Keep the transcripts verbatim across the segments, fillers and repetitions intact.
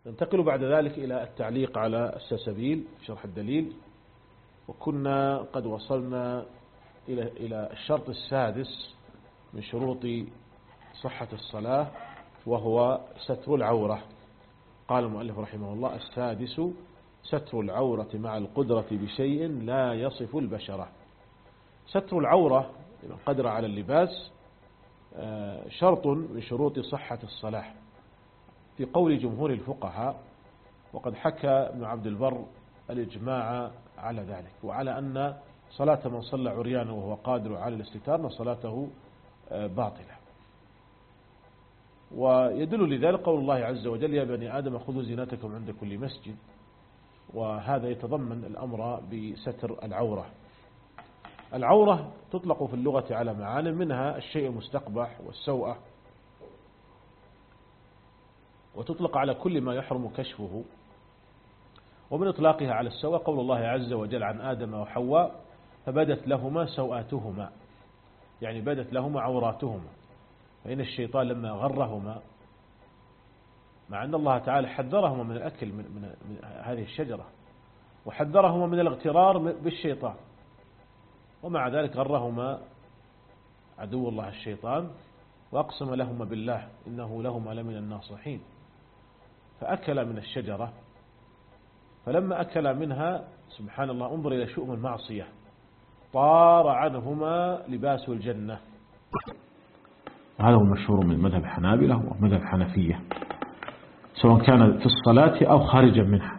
ننتقل بعد ذلك إلى التعليق على السلسبيل في شرح الدليل، وكنا قد وصلنا إلى إلى الشرط السادس من شروط صحة الصلاة، وهو ستر العورة. قال المؤلف رحمه الله: السادس ستر العورة مع القدرة بشيء لا يصف البشرة. ستر العورة لمن قدر على اللباس شرط من شروط صحة الصلاة في قول جمهور الفقهاء، وقد حكى ابن عبد البر الإجماع على ذلك، وعلى أن صلاة من صلى عريانا وهو قادر على الاستتار صلاته باطلة. ويدل لذلك قول الله عز وجل: يا بني آدم خذوا زينتكم عند كل مسجد، وهذا يتضمن الأمر بستر العورة. العورة تطلق في اللغة على معان، منها الشيء المستقبح والسوءة، وتطلق على كل ما يحرم كشفه. ومن إطلاقها على السوء قول الله عز وجل عن آدم وحواء: فبدت لهما سوآتهما، يعني بدت لهما عوراتهما. فإن الشيطان لما غرهما، مع أن الله تعالى حذرهما من الأكل من, من, من هذه الشجرة، وحذرهما من الاغترار بالشيطان، ومع ذلك غرهما عدو الله الشيطان، وأقسم لهما بالله إنه لهما لمن الناصحين، فأكل من الشجرة. فلما أكل منها سبحان الله انظر إلى شؤم المعصية، طار عنهما لباس الجنة. هذا هو المشهور من مذهب حنابلة ومذهب حنفية، سواء كان في الصلاة أو خارجا منها.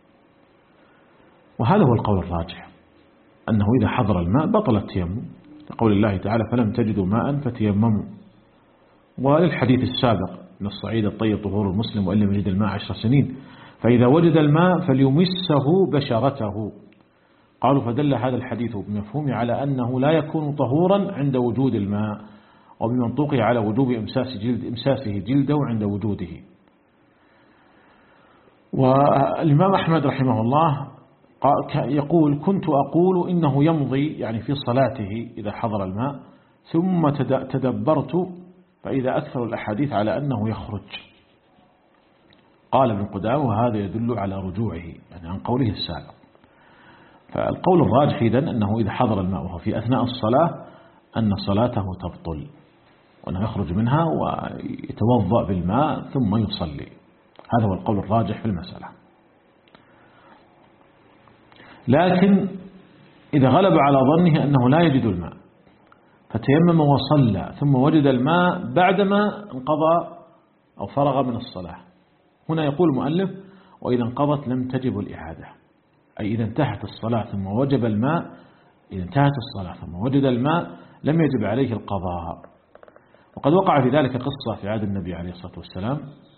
وهذا هو القول الراجح، أنه إذا حضر الماء بطل التيمم، لقول الله تعالى: فلم تجدوا ماء فتيمموا. وللحديث السابق: من الصعيد الطيب طهور المسلم وإن لم يجد الماء عشر سنين، فإذا وجد الماء فليمسه بشرته. قالوا: فدل هذا الحديث بمفهومه على أنه لا يكون طهورا عند وجود الماء، وبمنطوقه على وجوب إمساس جلد إمساسه جلده عند وجوده. والإمام أحمد رحمه الله يقول: كنت أقول إنه يمضي، يعني في صلاته إذا حضر الماء، ثم تدبرت فإذا أكثر الأحاديث على أنه يخرج. قال ابن قدامة: وهذا يدل على رجوعه، يعني عن قوله السابق. فالقول الراجح إذن أنه إذا حضر الماء وهو في أثناء الصلاة أن صلاته تبطل، وأنه يخرج منها ويتوضأ بالماء ثم يصلي. هذا هو القول الراجح في المسألة. لكن إذا غلب على ظنه أنه لا يجد الماء فتيمم وصلى ثم وجد الماء بعدما انقضى أو فرغ من الصلاة، هنا يقول المؤلف: وإذا انقضت لم تجب الإعادة، أي إذا انتهت الصلاة ثم وجب الماء، إذا انتهت الصلاة ثم وجد الماء لم يجب عليه القضاء. وقد وقع في ذلك قصة في عهد النبي عليه الصلاة والسلام،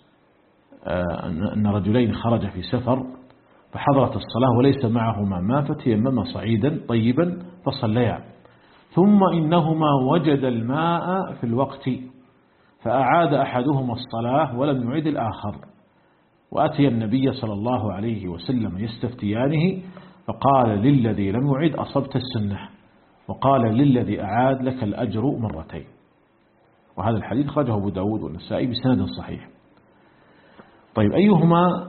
أن رجلين خرج في سفر فحضرت الصلاة وليس معهما ماء، فتيمما صعيدا طيبا فصليا، ثم إنهما وجد الماء في الوقت فأعاد أحدهما الصلاة ولم يعيد الآخر، وأتي النبي صلى الله عليه وسلم يستفتيانه، فقال: للذي لم يعيد أصبت السنة، وقال: للذي أعاد لك الأجر مرتين. وهذا الحديث خرجه أبو داود والنسائي بسند صحيح. طيب، أيهما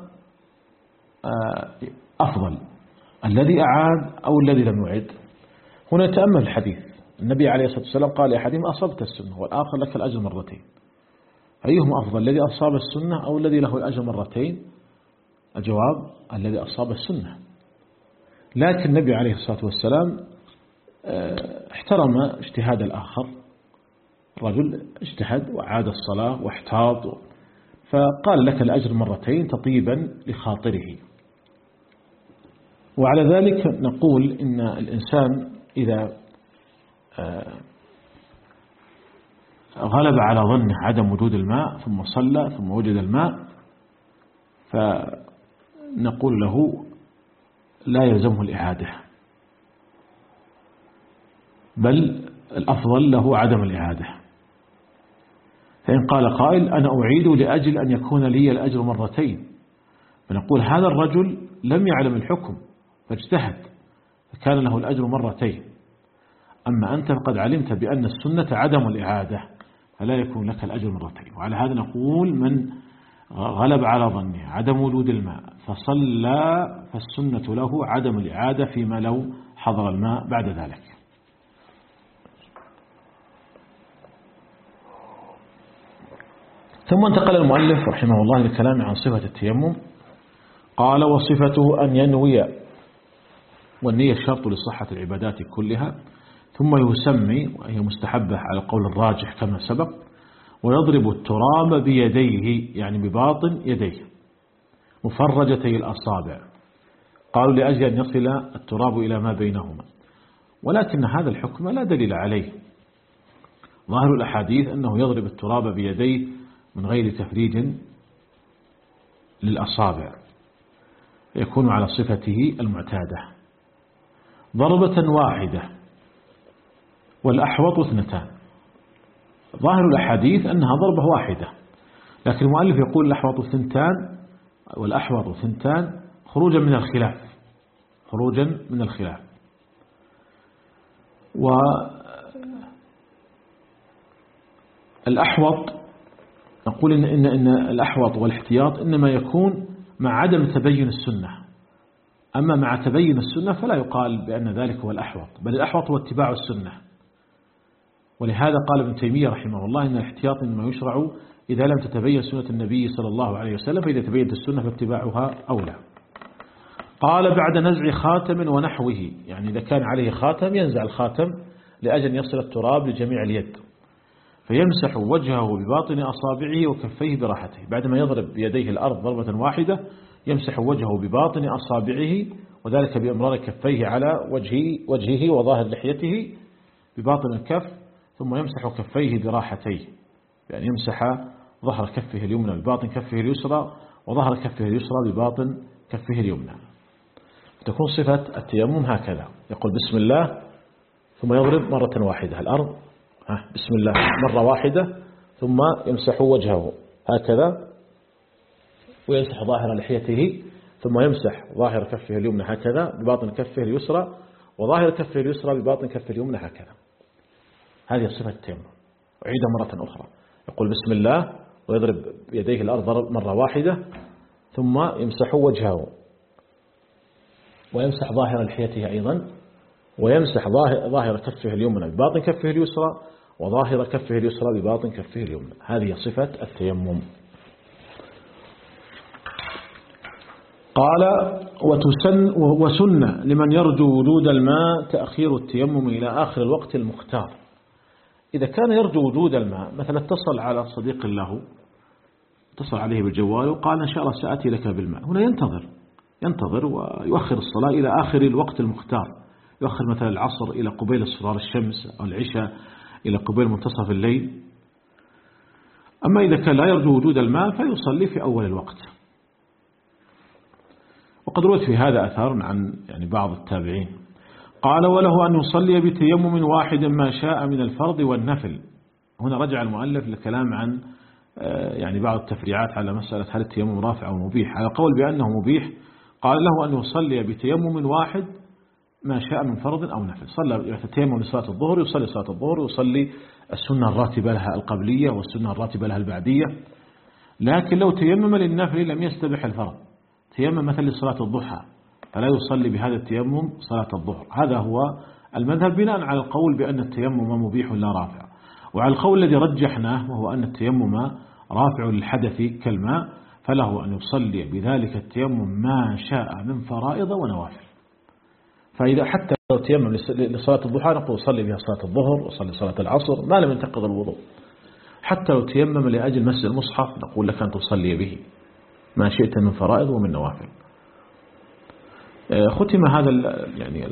أفضل، الذي أعاد أو الذي لم يعد؟ هنا تأمل الحديث، النبي عليه الصلاة والسلام قال لأحدهما أصبت السنة والآخر لك الأجر مرتين. أيهما أفضل، الذي أصاب السنة أو الذي له الأجر مرتين؟ الجواب: الذي أصاب السنة. لكن النبي عليه الصلاة والسلام احترم اجتهاد الآخر، الرجل اجتهد وعاد الصلاة واحتاط، فقال: لك الأجر مرتين تطيبا لخاطره. وعلى ذلك نقول إن الإنسان إذا غلب على ظنه عدم وجود الماء ثم صلى ثم وجد الماء، فنقول له لا يلزمه الإعادة، بل الأفضل له عدم الإعادة. فإن قال قائل: أنا أعيد لأجل أن يكون لي الأجر مرتين، فنقول: هذا الرجل لم يعلم الحكم فاجتهد فكان له الأجر مرتين، أما أنت فقد علمت بأن السنة عدم الإعادة فلا يكون لك الأجر مرتين. وعلى هذا نقول: من غلب على ظنه عدم وجود الماء فصلى فالسنة له عدم الإعادة فيما لو حضر الماء بعد ذلك. ثم انتقل المؤلف رحمه الله للكلام عن صفة التيمم. قال وصفته أن ينوي، والنية شرط لصحة العبادات كلها، ثم يسمي وهي مستحبة على القول الراجح كما سبق، ويضرب التراب بيديه يعني بباطن يديه مفرجتي الأصابع، قالوا لأجل أن يصل التراب إلى ما بينهما، ولكن هذا الحكم لا دليل عليه. ظاهر الأحاديث أنه يضرب التراب بيديه من غير تفريج للأصابع، يكون على صفته المعتادة ضربة واحدة والأحوط اثنتان. ظاهر الأحاديث أنها ضربة واحدة، لكن المؤلف يقول الأحوط ثنتان والأحوط ثنتان خروجا من الخلاف خروجا من الخلاف والأحوط نقول إن, إن, إن الأحوط والاحتياط إنما يكون مع عدم تبين السنة، أما مع تبين السنة فلا يقال بأن ذلك هو الأحوط، بل الأحوط هو اتباع السنة. ولهذا قال ابن تيمية رحمه الله إن الاحتياط إنما يشرع إذا لم تتبين سنة النبي صلى الله عليه وسلم، فإذا تبينت السنة فاتباعها أولى. قال بعد نزع خاتم ونحوه، يعني إذا كان عليه خاتم ينزع الخاتم لأجل أن يصل التراب لجميع اليد، فيمسح وجهه بباطن أصابعه وكفيه براحته. بعدما يضرب بيديه الأرض ضربة واحدة يمسح وجهه بباطن أصابعه، وذلك بإمرار كفيه على وجهه, وجهه وظاهر لحيته بباطن الكف، ثم يمسح كفيه براحتيه، يعني يمسح ظهر كفه اليمنى بباطن كفه اليسرى، وظهر كفه اليسرى بباطن كفه اليمنى. تكون صفة التيمم هكذا، يقول بسم الله ثم يضرب مرة واحدة الأرض، بسم الله مرة واحدة، ثم يمسح وجهه هكذا ويمسح ظاهر لحيته، ثم يمسح ظاهر كفه اليمنى هكذا بباطن كفه اليسرى، وظاهر كفه اليسرى بباطن كفه اليمنى هكذا. هذه صفة التيمم. أعيدها مرة أخرى، يقول بسم الله ويضرب يديه الأرض ضرب مرة واحدة، ثم يمسح وجهه ويمسح ظاهر لحيته أيضا، ويمسح ظاهر كفه اليمنى بباطن كفه اليسرى، وظاهر كفه اليسرى بباطن كفه اليمنى. هذه صفة التيمم. قال وتسن وسن لمن يرجو وجود الماء تأخير التيمم إلى آخر الوقت المختار. إذا كان يرجو وجود الماء، مثلا اتصل على صديق له، اتصل عليه بالجوال وقال إن شاء الله سأتي لك بالماء، هنا ينتظر ينتظر ويؤخر الصلاة إلى آخر الوقت المختار، يؤخر مثلا العصر إلى قبيل اصفرار الشمس، أو العشاء إلى قبيل منتصف الليل. أما إذا كان لا يرجو وجود الماء فيصلي في أول الوقت. وقد رويت في هذا أثار عن يعني بعض التابعين. قال وله أن يصلي بتيمم واحد ما شاء من الفرض والنفل. هنا رجع المؤلف للكلام عن يعني بعض التفريعات على مسألة هل التيمم رافع أو مبيح. على قول بأنه مبيح قال له أن يصلي بتيمم واحد ما شاء من فرض أو نفل. صلى يتيمم لصلاة الظهر، يصلي صلاة الظهر، يصلي السنة الراتبة لها القبلية والسنة الراتبة لها البعدية. لكن لو تيمم للنفل لم يستبح الفرض، تيمم مثل لصلاة الضحى، فلا يصلي بهذا التيمم صلاة الظهر. هذا هو المذهب بناء على القول بأن التيمم مبيح لا رافع. وعلى القول الذي رجحناه وهو أن التيمم رافع للحدث كالماء، فله أن يصلي بذلك التيمم ما شاء من فرائض ونوافل. فإذا حتى لو تيمم لصلاة الضحى نقول صلي بها صلاة الظهر وصلي صلاة العصر ما لم ينتقض الوضوء. حتى لو تيمم لأجل مس المصحف نقول لك أن تصلي به ما شئت من فرائض ومن نوافل. ختم هذا يعني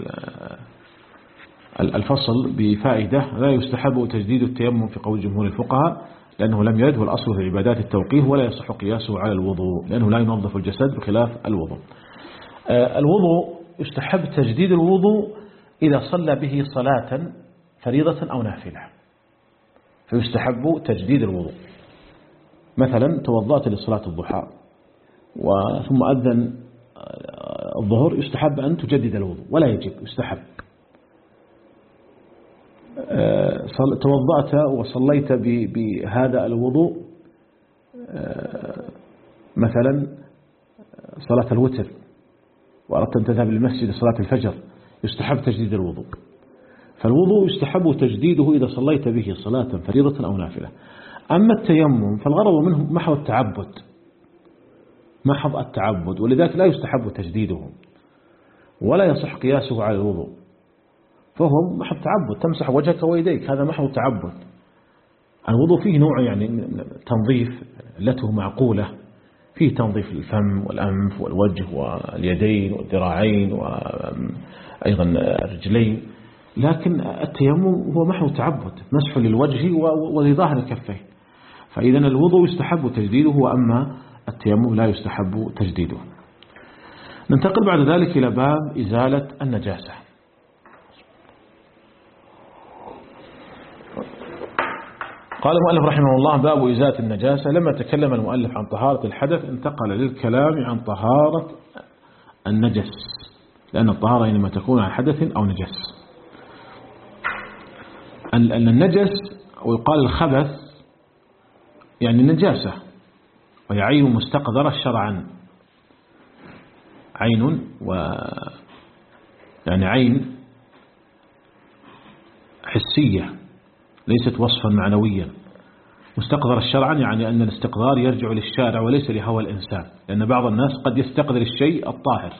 الفصل بفائدة: لا يستحب تجديد التيمم في قول جمهور الفقهاء، لأنه لم يرد، والأصل في عبادات التوقيف ولا يصح قياسه على الوضوء، لأنه لا ينظف الجسد بخلاف الوضوء. الوضوء يستحب تجديد الوضوء إذا صلى به صلاة فريضة أو نافلة، فيستحب تجديد الوضوء. مثلا توضأت لصلاة الضحى ثم أذن الظهر، يستحب أن تجدد الوضوء ولا يجب، يستحب. توضأت وصليت بهذا الوضوء مثلا صلاة الوتر وأردت أن تذهب للمسجد لصلاة الفجر يستحب تجديد الوضوء، فالوضوء يستحب تجديده إذا صليت به صلاة فريضة أو نافلة. أما التيمم فالغرض منه محو التعبد، محض التعبد، ولذلك لا يستحب تجديده ولا يصح قياسه على الوضوء، فهو محض تعبد، تمسح وجهك ويديك، هذا محض تعبد. الوضوء فيه نوع يعني تنظيف لته معقولة، فيه تنظيف الفم والأنف والوجه واليدين والذراعين وأيضا الرجلين، لكن التيمم هو محو تعبد، مسح للوجه ولظاهر الكفين، فإذا الوضوء يستحب تجديده، وأما التيمم لا يستحب تجديده. ننتقل بعد ذلك إلى باب إزالة النجاسة. قال المؤلف رحمه الله: باب إزالة النجاسة. لما تكلم المؤلف عن طهارة الحدث انتقل للكلام عن طهارة النجس، لأن الطهارة إنما تكون عن حدث أو نجس. أن النجس ويقال الخبث يعني النجاسة، وهي عين مستقذرة شرعا، عين و يعني عين حسية ليست وصفا معنويا. مستقذر الشرعا يعني أن الاستقذار يرجع للشارع وليس لهوى الإنسان، لأن بعض الناس قد يستقذر الشيء الطاهر.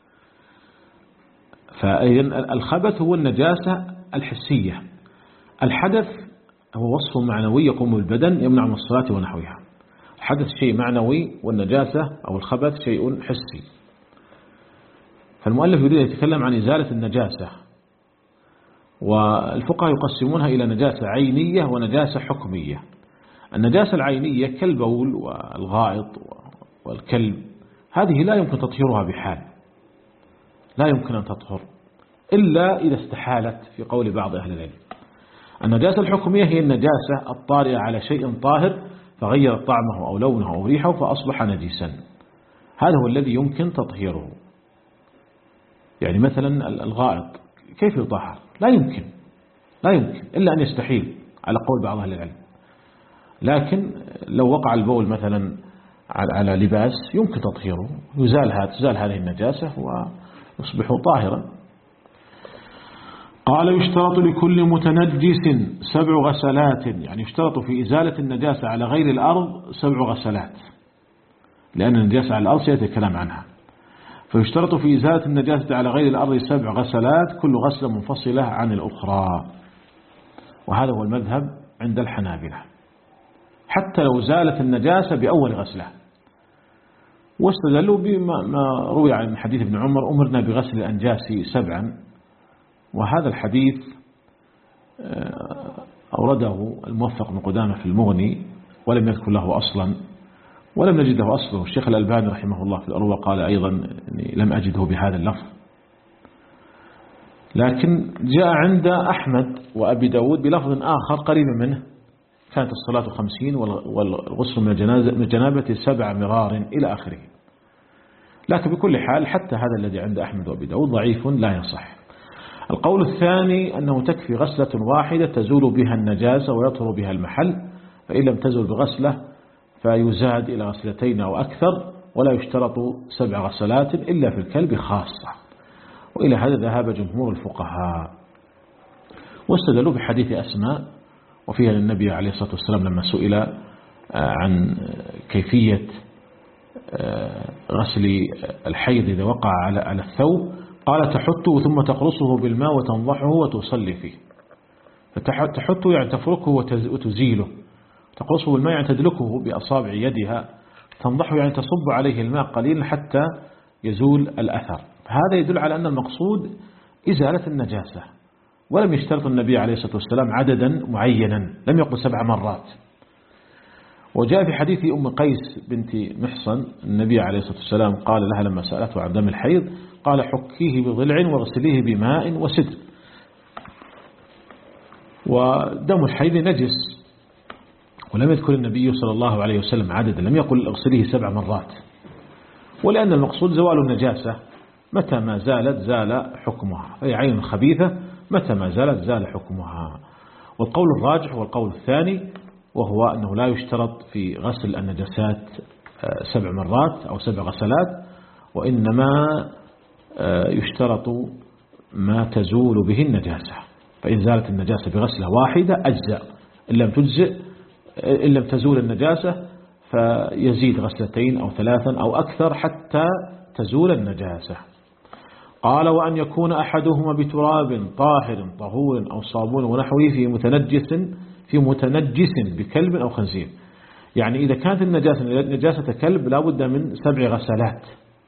فإذن الخبث هو النجاسة الحسية. الحدث هو وصف معنوي يقوم بالبدن يمنع من الصلاة ونحوها. الحدث شيء معنوي والنجاسة أو الخبث شيء حسي. فالمؤلف يريد أن يتكلم عن إزالة النجاسة، والفقهاء يقسمونها إلى نجاسة عينية ونجاسة حكمية. النجاسة العينية كالبول والغائط والكلب، هذه لا يمكن تطهيرها بحال، لا يمكن أن تطهر إلا إذا استحالت في قول بعض أهل العلم. النجاسة الحكمية هي النجاسة الطارئة على شيء طاهر فغير طعمه أو لونه أو ريحه فأصبح نجسا، هذا هو الذي يمكن تطهيره. يعني مثلا الغائط كيف يطهر؟ لا يمكن، لا يمكن إلا أن يستحيل على قول بعض أهل العلم. لكن لو وقع البول مثلا على لباس يمكن تطهيره، يزال تزال هذه النجاسة ويصبح طاهرا. قال: يشترط لكل متنجس سبع غسلات، يعني يشترط في إزالة النجاسة على غير الأرض سبع غسلات، لأن النجاسة على الأرض سيأتي الكلام عنها. فيشترط في إزالة النجاسة على غير الأرض سبع غسلات، كل غسلة منفصلة عن الأخرى، وهذا هو المذهب عند الحنابلة، حتى لو زالت النجاسة بأول غسلة. واستدلوا بما روي عن حديث ابن عمر: أمرنا بغسل الأنجاس سبعا، وهذا الحديث أورده الموفق بن قدامة في المغني ولم يذكر له أصلا، ولم نجد له أصله. الشيخ الألباني رحمه الله في الأروى قال أيضا لم أجده بهذا اللفظ، لكن جاء عند أحمد وأبي داود بلفظ آخر قريب منه: كانت الصلاة خمسين والغسل من الجنابة سبع مرار إلى آخره. لكن بكل حال حتى هذا الذي عند أحمد وأبي داود ضعيف لا يصح. القول الثاني أنه تكفي غسلة واحدة تزول بها النجاسة ويطهر بها المحل، فإن لم تزل بغسلة فيزاد إلى غسلتين أو أكثر، ولا يشترط سبع غسلات إلا في الكلب خاصة. وإلى هذا ذهب جمهور الفقهاء، واستدلوا بحديث أسماء وفيها للنبي عليه الصلاة والسلام لما سئل عن كيفية غسل الحيض إذا وقع على الثوب قال: تحته ثم تقرصه بالماء وتنضحه وتصلي فيه. فتحته يعني تفركه وتزيله، تقرصه بالماء يعني تدلكه بأصابع يدها، تنضحه يعني تصب عليه الماء قليلا حتى يزول الأثر. هذا يدل على أن المقصود إزالة النجاسة، ولم يشترط النبي عليه الصلاة والسلام عددا معينا، لم يقل سبع مرات. وجاء في حديث أم قيس بنت محصن النبي عليه الصلاة والسلام قال لها لما سألته عن دم الحيض قال: حكيه بضلع واغسليه بماء وسدر. ودم الحيض نجس، ولم يذكر النبي صلى الله عليه وسلم عددا، لم يقل اغسليه سبع مرات، ولأن المقصود زوال النجاسة، متى ما زالت زال حكمها، أي عين خبيثة متى ما زالت زال حكمها. والقول الراجح هو القول الثاني، وهو أنه لا يشترط في غسل النجاسات سبع مرات أو سبع غسلات، وإنما يشترط ما تزول به النجاسة. فإن زالت النجاسة بغسلة واحدة أجزاء، إن لم تجزئ إن لم تزول النجاسة فيزيد غسلتين أو ثلاثا أو أكثر حتى تزول النجاسة. قال: وأن يكون أحدهما بتراب طاهر طهور أو صابون ونحوه في متنجس في متنجس بكلب أو خنزير. يعني إذا كانت النجاسة نجاسة كلب لا بد من سبع غسلات،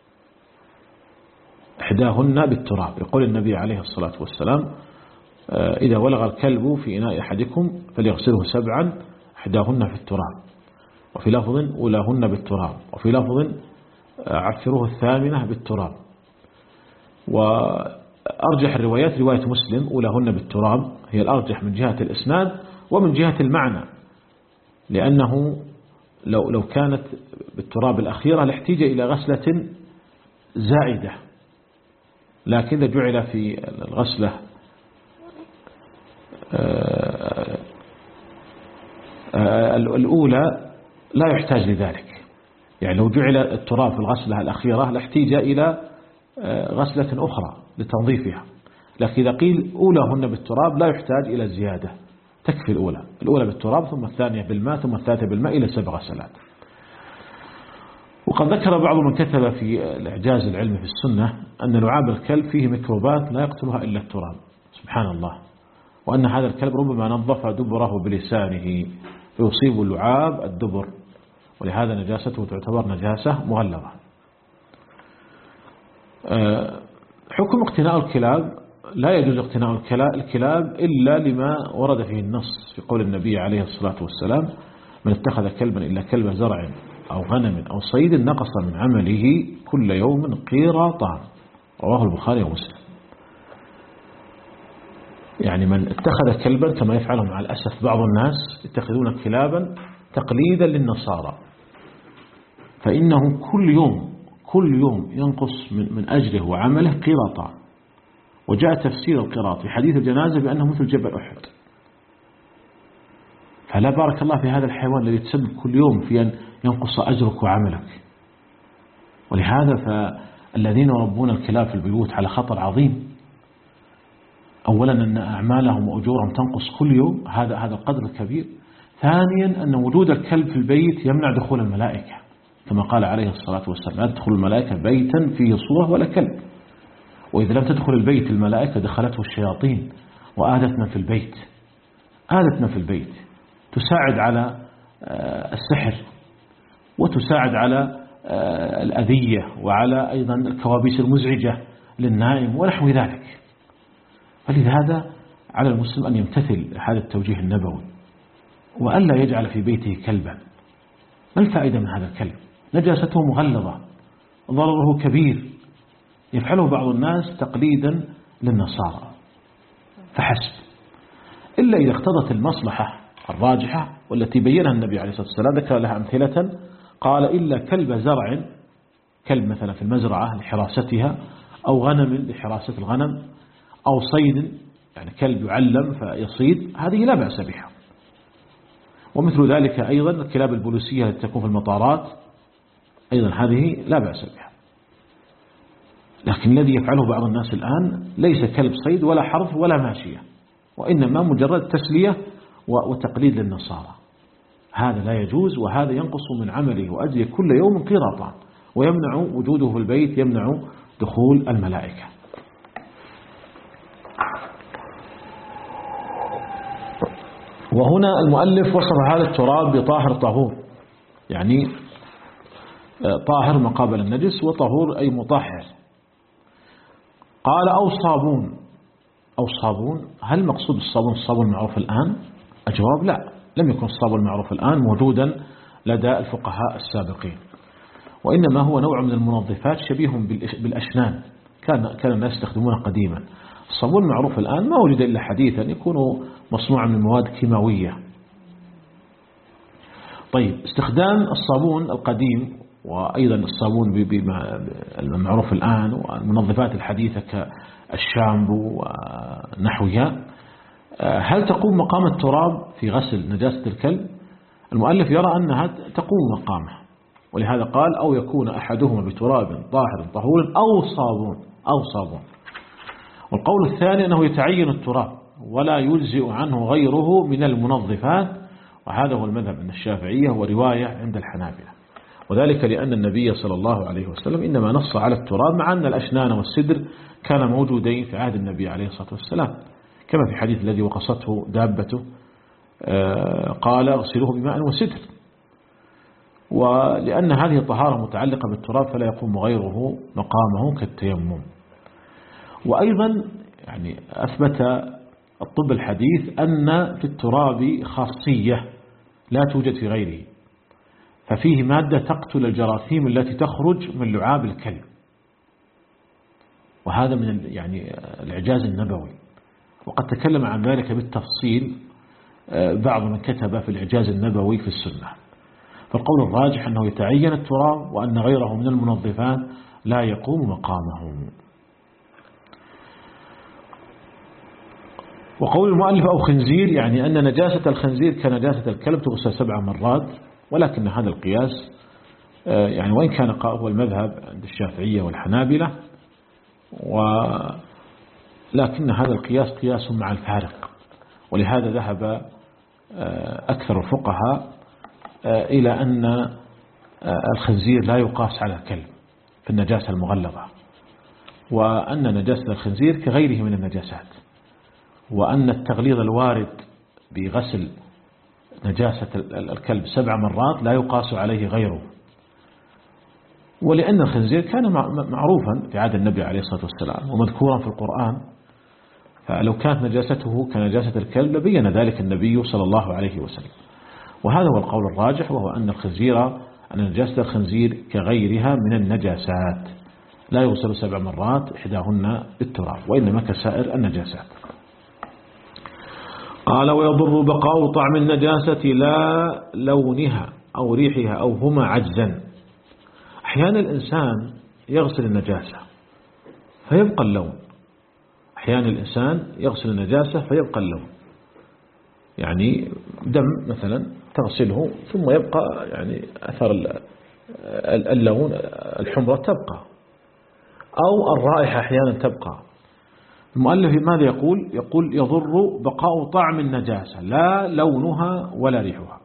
إحداهن بالتراب. يقول النبي عليه الصلاة والسلام: إذا ولغ الكلب في إناء أحدكم فليغسله سبعا، إحداهن في التراب، وفي لفظ أولاهن بالتراب، وفي لفظ عفروه الثامنة بالتراب. وأرجح الروايات رواية مسلم أولاهن بالتراب هي الأرجح من جهة الإسناد ومن جهة المعنى، لأنه لو لو كانت بالتراب الأخيرة لاحتاج إلى غسلة زائدة، لكن إذا جعل في الغسلة الأولى لا يحتاج لذلك. يعني لو جعل التراب في الغسلة الأخيرة لاحتاج إلى غسلة أخرى لتنظيفها، لكن إذا قيل أولاهن بالتراب لا يحتاج إلى زيادة، تكفي الأولى الأولى بالتراب ثم الثانية بالماء ثم الثالثة بالماء إلى سبع غسلات. وقد ذكر بعض من كتب في الإعجاز العلمي في السنة أن لعاب الكلب فيه ميكروبات لا يقتلها إلا التراب، سبحان الله، وأن هذا الكلب ربما نظف دبره بلسانه فيصيب اللعاب الدبر، ولهذا نجاسته تعتبر نجاسة مغلظة. حكم اقتناء الكلاب: لا يجوز اقتناء الكلاب إلا لما ورد فيه النص في قول النبي عليه الصلاة والسلام: من اتخذ كلبا إلا كلب زرع أو غنم أو صيد نقص من عمله كل يوم قيراطان، رواه البخاري ومسلم. يعني من اتخذ كلبا كما يفعله مع الأسف بعض الناس يتخذون كلابا تقليدا للنصارى، فإنه كل يوم كل يوم ينقص من من أجره وعمله قيراطان. وجاء تفسير القيراط في حديث الجنازة بأنه مثل جبل أحد. فلا بارك الله في هذا الحيوان الذي تسبب كل يوم في أن ينقص أجرك وعملك. ولهذا فالذين يربون الكلاب في البيوت على خطر عظيم. أولا أن أعمالهم وأجورهم تنقص كل يوم، هذا هذا القدر الكبير. ثانيا أن وجود الكلب في البيت يمنع دخول الملائكة، كما قال عليه الصلاة والسلام: لا تدخل الملائكة بيتا فيه صورة ولا كلب. وإذا لم تدخل البيت الملائكة دخلته الشياطين وآذت من في البيت آذت من في البيت تساعد على السحر وتساعد على الأذية وعلى أيضا الكوابيس المزعجة للنائم ونحو ذلك. فلهذا على المسلم أن يمتثل هذا التوجيه النبوي وألا يجعل في بيته كلبا. ما الفائدة من هذا الكلب؟ نجاسته مغلظة، ضرره كبير، يفعله بعض الناس تقليدا للنصارى فحسب، إلا إذا اقتضت المصلحة الراجحة والتي بينها النبي عليه الصلاة والسلام. ذكر لها أمثلة، قال: إلا كلب زرع، كلب مثلا في المزرعة لحراستها، أو غنم لحراسة الغنم، أو صيد يعني كلب يعلم فيصيد، هذه لا بأس بها. ومثل ذلك أيضا الكلاب البوليسية التي تكون في المطارات أيضا هذه لا بأس بها. لكن الذي يفعله بعض الناس الآن ليس كلب صيد ولا حرث ولا ماشية، وإنما مجرد تسلية وتقليد للنصارى. هذا لا يجوز، وهذا ينقص من عمله وأجره كل يوم قيراطان، ويمنع وجوده في البيت، يمنع دخول الملائكة. وهنا المؤلف وصف هذا التراب بطاهر طهور، يعني طاهر مقابل النجس، وطهور أي مطهر. قال: أو صابون. أو صابون، هل مقصود الصابون الصابون المعروف الآن؟ الجواب لا، لم يكن الصابون المعروف الآن موجودا لدى الفقهاء السابقين، وإنما هو نوع من المنظفات شبيه بالأشنان، كان كان الناس يستخدمونه قديما. الصابون المعروف الآن ما وجد إلا حديثا، يكون مصنوعا من مواد كيماوية. طيب، استخدام الصابون القديم وأيضا الصابون المعروف الآن والمنظفات الحديثة كالشامبو ونحوها، هل تقوم مقام التراب في غسل نجاسة الكلب؟ المؤلف يرى أنها تقوم مقامه، ولهذا قال أو يكون أحدهما بتراب طاهر طهور أو صابون أو صابون. والقول الثاني أنه يتعين التراب ولا يجزئ عنه غيره من المنظفات، وهذا هو المذهب عند الشافعية ورواية عند الحنابلة، وذلك لأن النبي صلى الله عليه وسلم إنما نص على التراب، مع أن الأشنان والسدر كان موجودين في عهد النبي عليه الصلاة والسلام، كما في الحديث الذي وقصته دابته قال اغسلوه بماء وسدر. ولأن هذه الطهارة متعلقة بالتراب فلا يقوم غيره مقامه كالتيمم. وأيضا يعني أثبت الطب الحديث أن في التراب خاصية لا توجد في غيره، ففيه مادة تقتل الجراثيم التي تخرج من لعاب الكلب، وهذا من يعني الإعجاز النبوي، وقد تكلم عن ذلك بالتفصيل بعض من كتب في الإعجاز النبوي في السنة. فالقول الراجح أنه يتعين التراب، وأن غيره من المنظفات لا يقوم مقامه. وقول المؤلف أو خنزير يعني أن نجاسة الخنزير كنجاسة الكلب تغسل سبع مرات، ولكن هذا القياس يعني وإن كان هو المذهب عند الشافعية والحنابلة، ولكن هذا القياس قياس مع الفارق، ولهذا ذهب أكثر الفقهاء إلى أن الخنزير لا يقاس على الكلب في النجاسة المغلظة، وأن نجاسة الخنزير كغيره من النجاسات، وأن التغليظ الوارد بغسل نجاسة الكلب سبع مرات لا يقاس عليه غيره، ولأن الخنزير كان معروفا في عهد النبي عليه الصلاة والسلام ومذكورا في القرآن، فلو كانت نجاسته كنجاسة الكلب لبين ذلك النبي صلى الله عليه وسلم. وهذا هو القول الراجح، وهو أن الخنزير أن نجاسة الخنزير كغيرها من النجاسات لا يغسل سبع مرات إحداهن بالتراب، وإنما كسائر النجاسات. قال ويضر بقاء طعم النجاسة لا لونها أو ريحها أو هما عجزا. أحيانا الإنسان يغسل النجاسة فيبقى اللون، أحيانا الإنسان يغسل النجاسة فيبقى اللون، يعني دم مثلا تغسله ثم يبقى يعني أثر اللون، الحمرة تبقى، أو الرائحة أحيانا تبقى. المؤلف ماذا يقول؟ يقول يضر بقاء طعم النجاسة لا لونها ولا ريحها.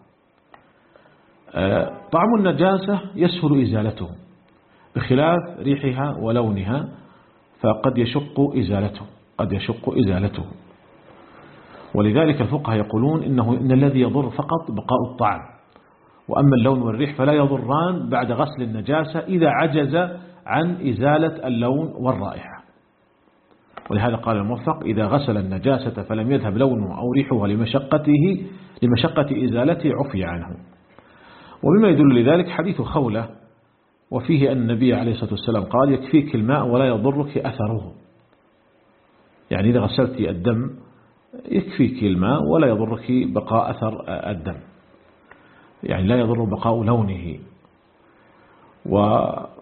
طعم النجاسة يسهل إزالته بخلاف ريحها ولونها، فقد يشق إزالته قد يشق إزالته ولذلك الفقهاء يقولون إنه إن الذي يضر فقط بقاء الطعم، وأما اللون والريح فلا يضران بعد غسل النجاسة إذا عجز عن إزالة اللون والرائحة. ولهذا قال الموفق إذا غسل النجاسة فلم يذهب لونه أو ريحها لمشقته لمشقة إزالته عفي عنه. وبما يدل لذلك حديث خولة، وفيه أن النبي عليه الصلاة والسلام قال يكفيك الماء ولا يضرك أثره، يعني إذا غسلت الدم يكفيك الماء ولا يضرك بقاء أثر الدم، يعني لا يضر بقاء لونه. وإذن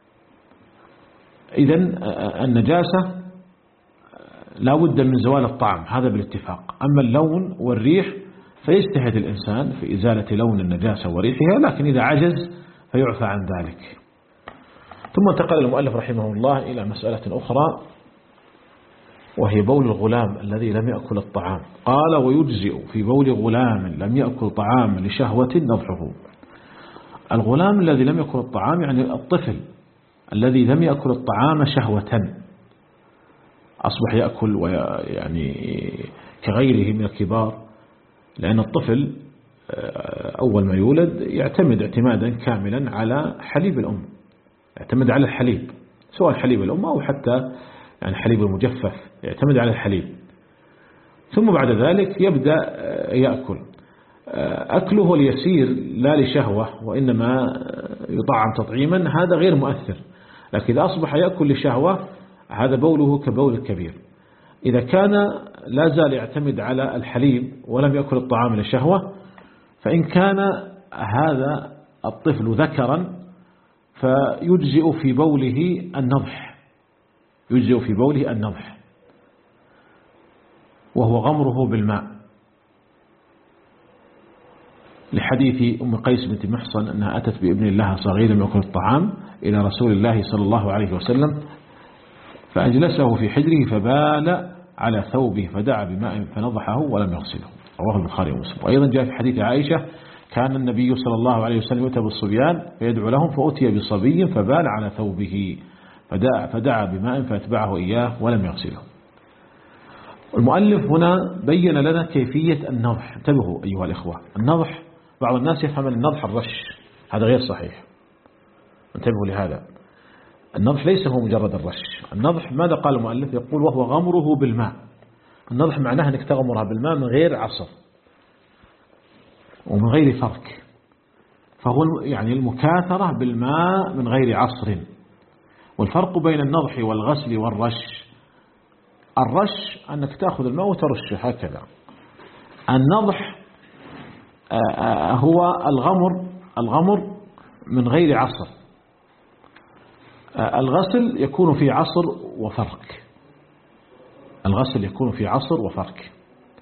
النجاسة لا بد من زوال الطعم، هذا بالاتفاق. أما اللون والريح فيجتهد الإنسان في إزالة لون النجاسة وريحها، لكن إذا عجز فيعفى عن ذلك. ثم انتقل المؤلف رحمه الله إلى مسألة أخرى، وهي بول الغلام الذي لم يأكل الطعام. قال ويجزئ في بول غلام لم يأكل طعام لشهوة نضحه. الغلام الذي لم يأكل الطعام يعني الطفل الذي لم يأكل الطعام شهوة، أصبح يأكل ويعني كغيره من الكبار، لأن الطفل أول ما يولد يعتمد اعتمادا كاملا على حليب الأم، يعتمد على الحليب سواء حليب الأم أو حتى يعني حليب المجفف، يعتمد على الحليب. ثم بعد ذلك يبدأ يأكل، أكله اليسير لا لشهوة وإنما يطعم تطعيما، هذا غير مؤثر. لكن إذا أصبح يأكل لشهوة هذا بوله كبول الكبير. إذا كان لا زال يعتمد على الحليب ولم يأكل الطعام لشهوة، فإن كان هذا الطفل ذكرا فيجزئ في بوله النضح، يجزئ في بوله النضح وهو غمره بالماء. لحديث أم قيس بنت محصن أنها أتت بابن لها صغير يأكل الطعام إلى رسول الله صلى الله عليه وسلم فأجلسه في حجره فبال على ثوبه فدعا بماء فنضحه ولم يغسله، رواه البخاري ومسلم. وأيضا جاء في حديث عائشة كان النبي صلى الله عليه وسلم يؤتى بالصبيان فيدعو لهم فأتي بصبي فبال على ثوبه فدعا, فدعا بماء فأتبعه إياه ولم يغسله. المؤلف هنا بين لنا كيفية النضح. انتبهوا أيها الإخوة، النضح بعض الناس يفهم النضح الرش، هذا غير صحيح، انتبهوا لهذا. النضح ليس هو مجرد الرش. النضح ماذا قال المؤلف؟ يقول وهو غمره بالماء. النضح معناه أنك تغمرها بالماء من غير عصر ومن غير فرك، فهو يعني المكاثرة بالماء من غير عصر. والفرق بين النضح والغسل والرش، الرش أنك تأخذ الماء وترشه هكذا، النضح هو الغمر الغمر من غير عصر. الغسل يكون في عصر وفرك، الغسل يكون في عصر وفرك،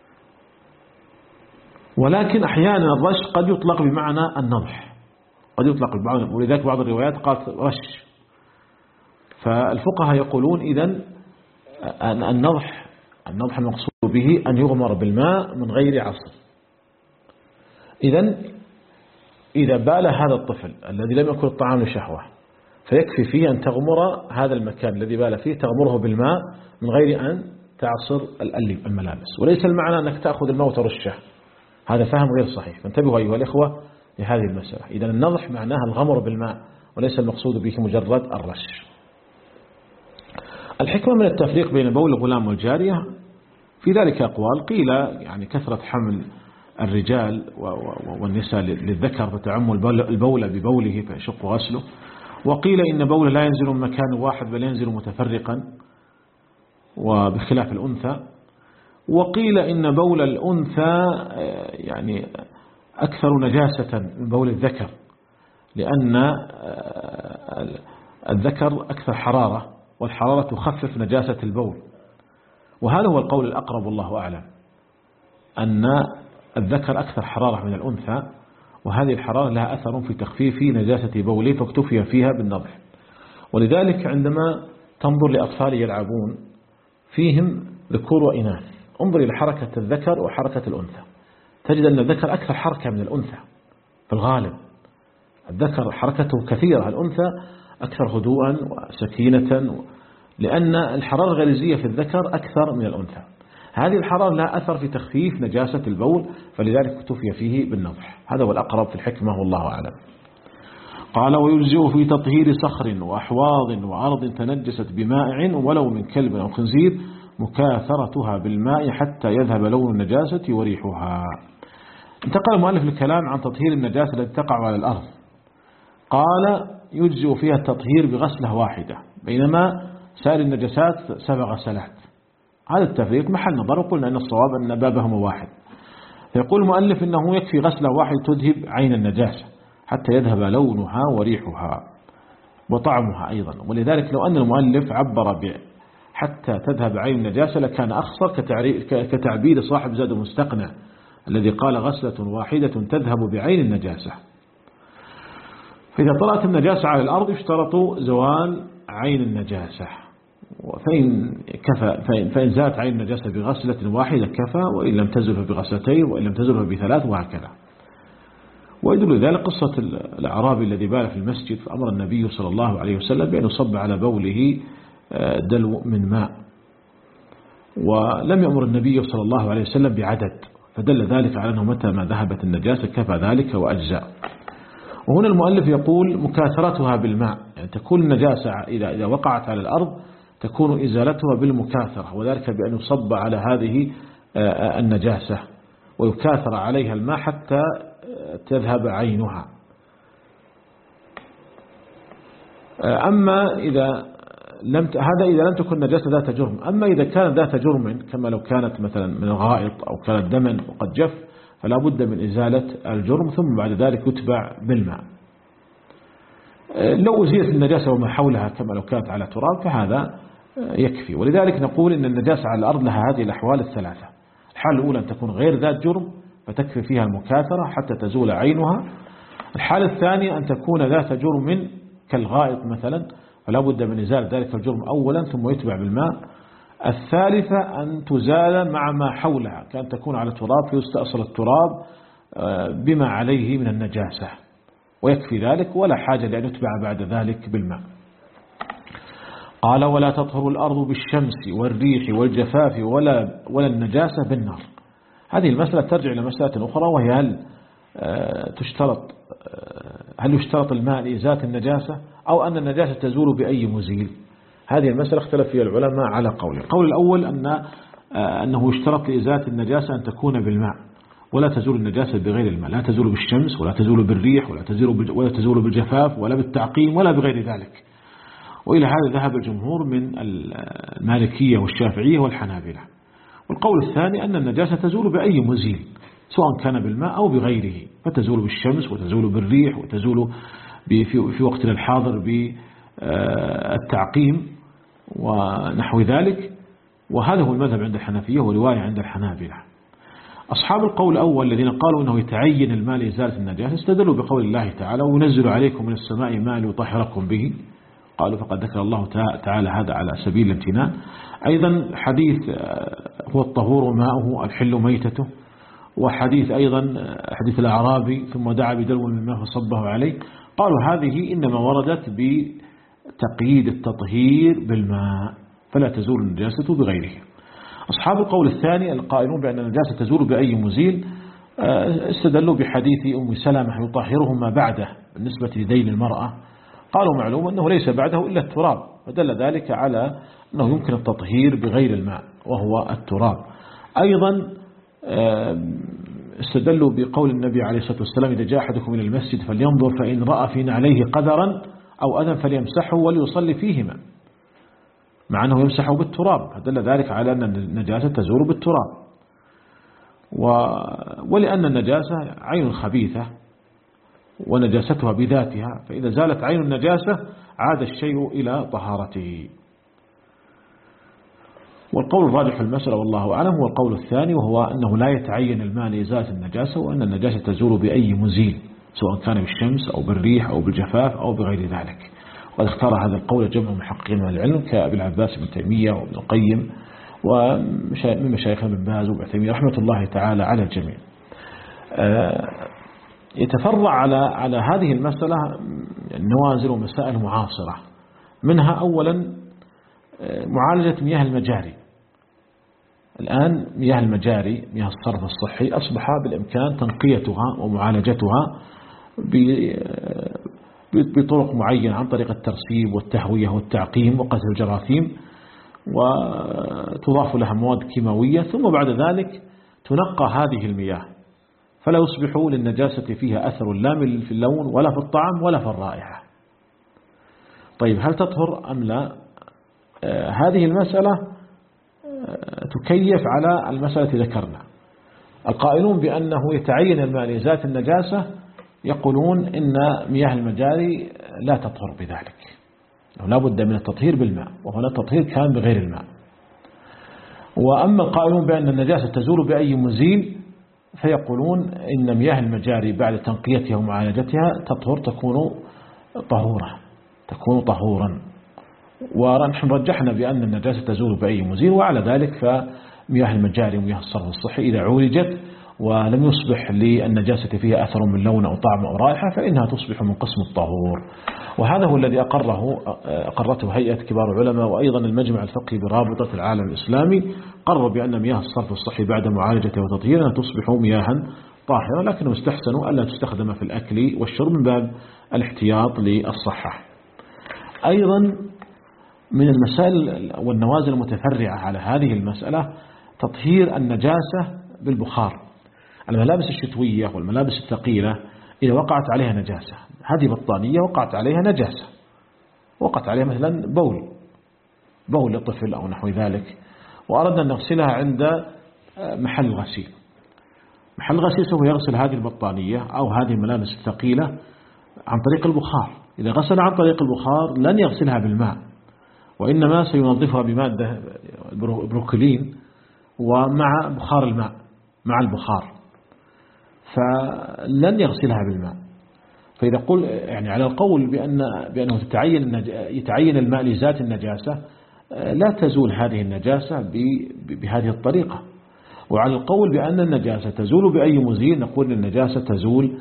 ولكن أحيانا الرش قد يطلق بمعنى النضح، قد يطلق بمعنى، ولذلك بعض الروايات قالت رش. فالفقهاء يقولون إذن النضح النضح المقصود به أن يغمر بالماء من غير عصر. إذن إذا بال هذا الطفل الذي لم يأكل الطعام لشهوة فيكفي فيه أن تغمر هذا المكان الذي بال فيه، تغمره بالماء من غير أن تعصر الملابس. وليس المعنى أنك تأخذ الماء وترشه، هذا فهم غير صحيح. فانتبهوا أيها الإخوة لهذه المسألة. إذا النضح معناها الغمر بالماء وليس المقصود به مجرد الرش. الحكمة من التفريق بين بول الغلام والجارية في ذلك أقوال. قيل يعني كثرة حمل الرجال والنساء للذكر فتعم البول ببوله فيشق غسله، وقيل إن بوله لا ينزل من مكان واحد بل ينزل متفرقا وبخلاف الأنثى، وقيل إن بول الأنثى يعني أكثر نجاسة من بول الذكر لأن الذكر أكثر حرارة والحرارة تخفف نجاسة البول. وهذا هو القول الأقرب والله أعلم، أن الذكر أكثر حرارة من الأنثى، وهذه الحرارة لها أثر في تخفيف نجاسة بوله فاكتفي فيها بالنضح. ولذلك عندما تنظر لأطفال يلعبون فيهم ذكور وإناث، انظر إلى حركة الذكر وحركة الأنثى، تجد أن الذكر أكثر حركة من الأنثى في الغالب. الذكر حركته كثيرة، الأنثى أكثر هدوءا وسكينة، لأن الحرارة الغريزية في الذكر أكثر من الأنثى. هذه الحرارة لها أثر في تخفيف نجاسة البول، فلذلك اكتفي فيه بالنضح. هذا هو الأقرب في الحكمة والله أعلم. قال ويجزئ في تطهير صخر وأحواض وأرض تنجست بمائع ولو من كلب أو خنزير مكاثرتها بالماء حتى يذهب لون النجاسة وريحها. انتقل المؤلف الكلام عن تطهير النجاسة التي تقع على الأرض. قال يجزئ فيها التطهير بغسلة واحدة، بينما سائر النجاسات سبع غسلات. هذا التفريق محل نظر، وقلنا أن الصواب أن بابهما واحد. فيقول المؤلف إنه يكفي غسلة واحدة تذهب عين النجاسة حتى يذهب لونها وريحها وطعمها أيضا. ولذلك لو أن المؤلف عبر ب حتى تذهب عين النجاسة لكان أخصر كتعبير صاحب زاد المستقنع الذي قال غسلة واحدة تذهب بعين النجاسة. فإذا طلعت النجاسة على الأرض يشترط زوال عين النجاسة، فإن, كفى فإن, فإن زالت عين النجاسة بغسلة واحدة كفى، وإن لم تزل بغسلتين، وإن لم تزل بثلاث، وهكذا. ويدل ذلك قصة الأعرابي الذي بال في المسجد فأمر النبي صلى الله عليه وسلم بأن يصب على بوله دلو من ماء، ولم يأمر النبي صلى الله عليه وسلم بعدد، فدل ذلك على أنه متى ما ذهبت النجاسة كفى ذلك وأجزاء. وهنا المؤلف يقول مكاثرتها بالماء، يعني تكون النجاسة إذا إذا وقعت على الأرض تكون إزالتها بالمكاثرة، وذلك بأن يصب على هذه النجاسة ويكاثر عليها الماء حتى تذهب عينها. أما إذا لم ت... هذا إذا لم تكن نجاسة ذات جرم. أما إذا كانت ذات جرم كما لو كانت مثلا من الغائط أو كانت دما وقد جف فلا بد من إزالة الجرم ثم بعد ذلك يتبع بالماء. لو أزيلت النجاسة وما حولها كما لو كانت على تراب فهذا يكفي. ولذلك نقول إن النجاسة على الأرض لها هذه الأحوال الثلاثة. الحالة الأولى أن تكون غير ذات جرم، فتكفي فيها المكاثرة حتى تزول عينها. الحالة الثانية أن تكون ذات جرم كالغائط مثلا، فلا بد من إزالة ذلك الجرم أولا ثم يتبع بالماء. الثالثة أن تزال مع ما حولها، كأن تكون على تراب فيستأصل التراب بما عليه من النجاسة، ويكفي ذلك ولا حاجة لأن يتبع بعد ذلك بالماء. قال ولا تطهر الأرض بالشمس والريح والجفاف ولا, ولا النجاسة بالنار. هذه المسألة ترجع إلى مسألة أخرى، وهي هل تشترط هل يشترط الماء لإزالة النجاسة أو أن النجاسة تزول بأي مزيل. هذه المسألة اختلف فيها العلماء على قولين. القول الأول أن أنه يشترط لإزالة النجاسة أن تكون بالماء، ولا تزول النجاسة بغير الماء، لا تزول بالشمس ولا تزول بالريح ولا تزول ولا تزول بالجفاف ولا بالتعقيم ولا بغير ذلك. وإلى هذا ذهب الجمهور من المالكية والشافعية والحنابلة. والقول الثاني أن النجاسة تزول بأي مزيل سواء كان بالماء أو بغيره، فتزول بالشمس وتزول بالريح وتزول في وقتنا الحاضر بالتعقيم ونحو ذلك. وهذا هو المذهب عند الحنفية ورواية عند الحنابلة. أصحاب القول الأول الذين قالوا أنه يتعين الماء لإزالة النجاسة استدلوا بقول الله تعالى وينزل عليكم من السماء ماء ليطهركم به. قالوا فقد ذكر الله تعالى هذا على سبيل الامتنان. أيضا حديث هو الطهور ماؤه الحل ميتته، وحديث أيضا حديث الأعرابي ثم دعا بدلو من الماء فصبه عليه. قالوا هذه إنما وردت بتقييد التطهير بالماء فلا تزول النجاسة بغيره. أصحاب القول الثاني القائلون بأن النجاسة تزول بأي مزيل استدلوا بحديث أم سلمة يطهرهم ما بعده بالنسبة لذيل المرأة. قالوا معلوم أنه ليس بعده إلا التراب، فدل ذلك على أنه يمكن التطهير بغير الماء وهو التراب. أيضا استدلوا بقول النبي عليه الصلاة والسلام إذا جاء أحدكم إلى المسجد فلينظر فإن رأى في عليه قدرا أو أذى فليمسحه وليصلي فيهما، مع أنه يمسحه بالتراب، فدل ذلك على أن النجاسة تزول بالتراب. ولأن النجاسة عين خبيثة ونجاستها بذاتها، فإذا زالت عين النجاسة عاد الشيء إلى طهارته. والقول الراجح في المسألة والله أعلم هو القول الثاني، وهو أنه لا يتعين الماء لإزالة النجاسة، وأن النجاسة تزول بأي مزيل سواء كان بالشمس أو بالريح أو بالجفاف أو بغير ذلك. وقد اختار هذا القول جمع محققين من العلم كأبي العباس بن تيمية وابن القيم ومن مشايخنا ابن باز وابن تيمية رحمة الله تعالى على الجميع. يتفرع على على هذه المسألة نوازل ومسائل معاصرة، منها أولا معالجة مياه المجاري. الآن مياه المجاري مياه الصرف الصحي أصبح بالإمكان تنقيتها ومعالجتها بطرق معينة عن طريق الترسيب والتهوية والتعقيم وقتل الجراثيم، وتضاف لها مواد كيماوية، ثم بعد ذلك تنقى هذه المياه فلا يصبح للنجاسة فيها أثر لا في اللون ولا في الطعم ولا في الرائحة. طيب هل تطهر أم لا؟ آه هذه المسألة آه تكيف على المسألة التي ذكرنا. القائلون بأنه يتعين الماء لإزالة النجاسة يقولون إن مياه المجاري لا تطهر بذلك، لا بد من التطهير بالماء، وهنا التطهير كان بغير الماء. وأما القائلون بأن النجاسة تزول بأي مزيل فيقولون إن مياه المجاري بعد تنقيتها ومعالجتها تطهر، تكون طهورا تكون طهورا ونحن رجحنا بأن النجاسة تزول بأي مزيل. وعلى ذلك فمياه المجاري ومياه الصرف الصحي إذا عولجت ولم يصبح للنجاسة فيها أثر من لون أو طعم أو رائحة فإنها تصبح من قسم الطهور. وهذا هو الذي أقره أقرته هيئة كبار العلماء وأيضا المجمع الفقهي برابطة العالم الإسلامي، قرر بأن مياه الصرف الصحي بعد معالجته وتطهيرها تصبح مياها طاهرة، لكنه استحسن ألا تستخدم في الأكل والشرب من باب الاحتياط للصحة. أيضا من المسائل والنوازل المتفرعة على هذه المسألة تطهير النجاسة بالبخار. الملابس الشتوية والملابس الثقيلة إذا وقعت عليها نجاسة، هذه بطانية وقعت عليها نجاسة، وقعت عليها مثلا بول بول لطفل أو نحو ذلك، وأردنا أن نغسلها عند محل غسيل. محل غسيل سوف يغسل هذه البطانية أو هذه الملابس الثقيلة عن طريق البخار. إذا غسل عن طريق البخار لن يغسلها بالماء، وإنما سينظفها بمادة بروكلين ومع بخار الماء مع البخار. فلن يغسلها بالماء. فإذا قل يعني على القول بأن بأنه تتعين يتعين الماء لذات النجاسة لا تزول هذه النجاسة بهذه الطريقة. وعلى القول بأن النجاسة تزول بأي مزيل نقول النجاسة تزول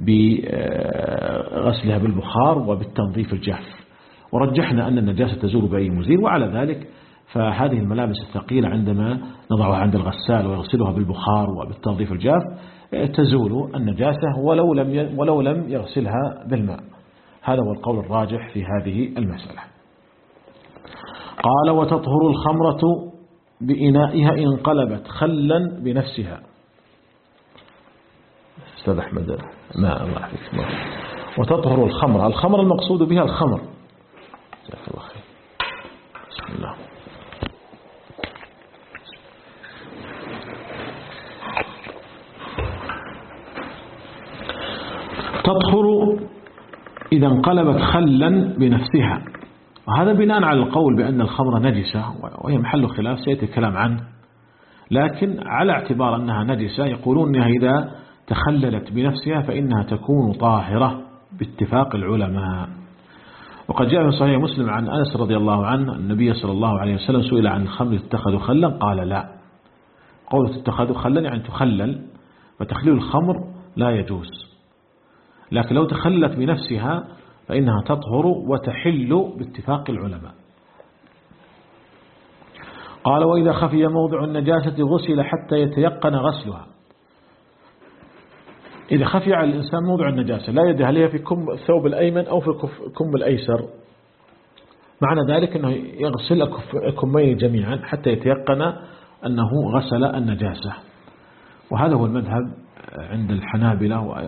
بغسلها بالبخار وبالتنظيف الجاف. ورجحنا أن النجاسة تزول بأي مزيل. وعلى ذلك فهذه الملابس الثقيلة عندما نضعها عند الغسال ويغسلها بالبخار وبالتنظيف الجاف تزول النجاسة ولو لم ولو لم يغسلها بالماء. هذا هو القول الراجح في هذه المسألة. قال وتطهر الخمرة بإنائها إن انقلبت خلا بنفسها. أستاذ أحمد ما الله يحفظك. وتطهر الخمر، الخمر المقصود بها الخمر. جزاك الله خير. بسم الله. تطهر إذا انقلبت خلا بنفسها. وهذا بناء على القول بأن الخمر نجسة وهي محل خلاف سيأتي الكلام عنه، لكن على اعتبار أنها نجسة يقولون أنها إذا تخللت بنفسها فإنها تكون طاهرة باتفاق العلماء. وقد جاء في صحيح مسلم عن أنس رضي الله عنه النبي صلى الله عليه وسلم سئل عن الخمر تتخذ خلا قال لا. قوله تتخذ خلا يعني تخلل، فتخليل الخمر لا يجوز، لكن لو تخلت بنفسها فإنها تطهر وتحل باتفاق العلماء. قال وإذا خفي موضع النجاسة غسل حتى يتيقن غسلها. إذا خفي على الإنسان موضع النجاسة لا يدري هل هي في كم الثوب الأيمن أو في الكم الأيسر، معنى ذلك أنه يغسل الكمين جميعا حتى يتيقن أنه غسل النجاسة. وهذا هو المذهب عند الحنابلة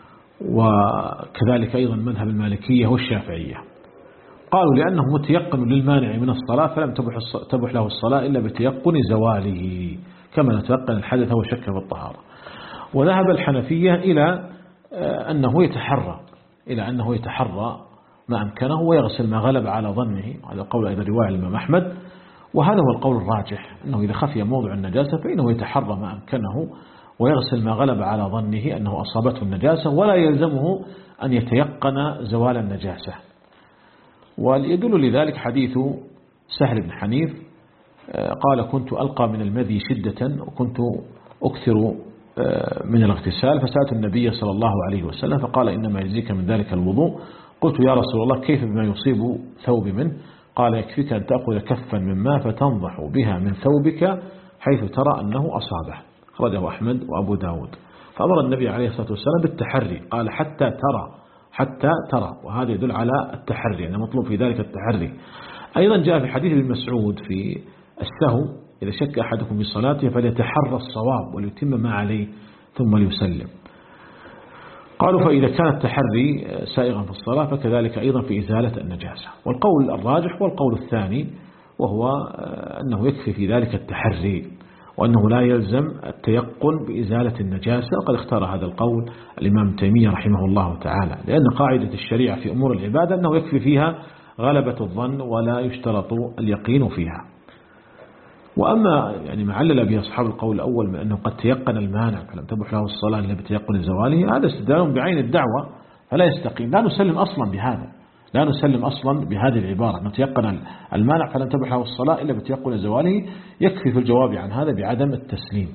وكذلك أيضا مذهب المالكية والشافعية. قالوا لأنه متيقن للمانع من الصلاة فلم تبح له الصلاة إلا بتيقن زواله كما نتيقن الحدث وشك في الطهارة. وذهب الحنفية إلى أنه يتحرى إلى أنه يتحرى ما أمكنه ويغسل ما غلب على ظنه. هذا قول أيضا رواية الإمام أحمد، وهذا هو القول الراجح أنه إذا خفي موضع النجاسة فإنه يتحرى ما أمكنه ويغسل ما غلب على ظنه أنه أصابته النجاسة ولا يلزمه أن يتيقن زوال النجاسة. ويدل لذلك حديث سهل بن حنيف قال كنت ألقى من المذي شدة وكنت أكثر من الاغتسال فسألت النبي صلى الله عليه وسلم فقال إنما يجزيك من ذلك الوضوء. قلت يا رسول الله كيف بما يصيب ثوبي منه؟ قال يكفيك أن تأخذ كفا من ماء فتنضح بها من ثوبك حيث ترى أنه أصابه. أخرجه أحمد وأبو داود. فأمر النبي عليه الصلاة والسلام بالتحري، قال حتى ترى حتى ترى، وهذا يدل على التحري يعني مطلوب في ذلك التحري. أيضا جاء في حديث ابن مسعود في السهو إذا شك أحدكم في صلاته فليتحرى الصواب وليتم ما عليه ثم ليسلم. قالوا فإذا كان التحري سائغا في الصلاة فكذلك أيضا في إزالة النجاسة. والقول الراجح والقول الثاني وهو أنه يكفي في ذلك التحري وأنه لا يلزم التيقن بإزالة النجاسة. وقد اختار هذا القول الإمام تيمية رحمه الله تعالى، لأن قاعدة الشريعة في أمور العبادة أنه يكفي فيها غلبة الظن ولا يشترط اليقين فيها. وأما يعني ما علل به أصحاب القول الأول من أنه قد تيقن المانع فلم تبح له الصلاة إلا بتيقن زواله، هذا استدلال بعين الدعوة فلا يستقيم. لا نسلم أصلا بهذا، لا نسلم أصلا بهذه العبارة أنه تيقن المانع فلم تبح له الصلاة إلا بتيقن زواله. يكفي في الجواب عن هذا بعدم التسليم.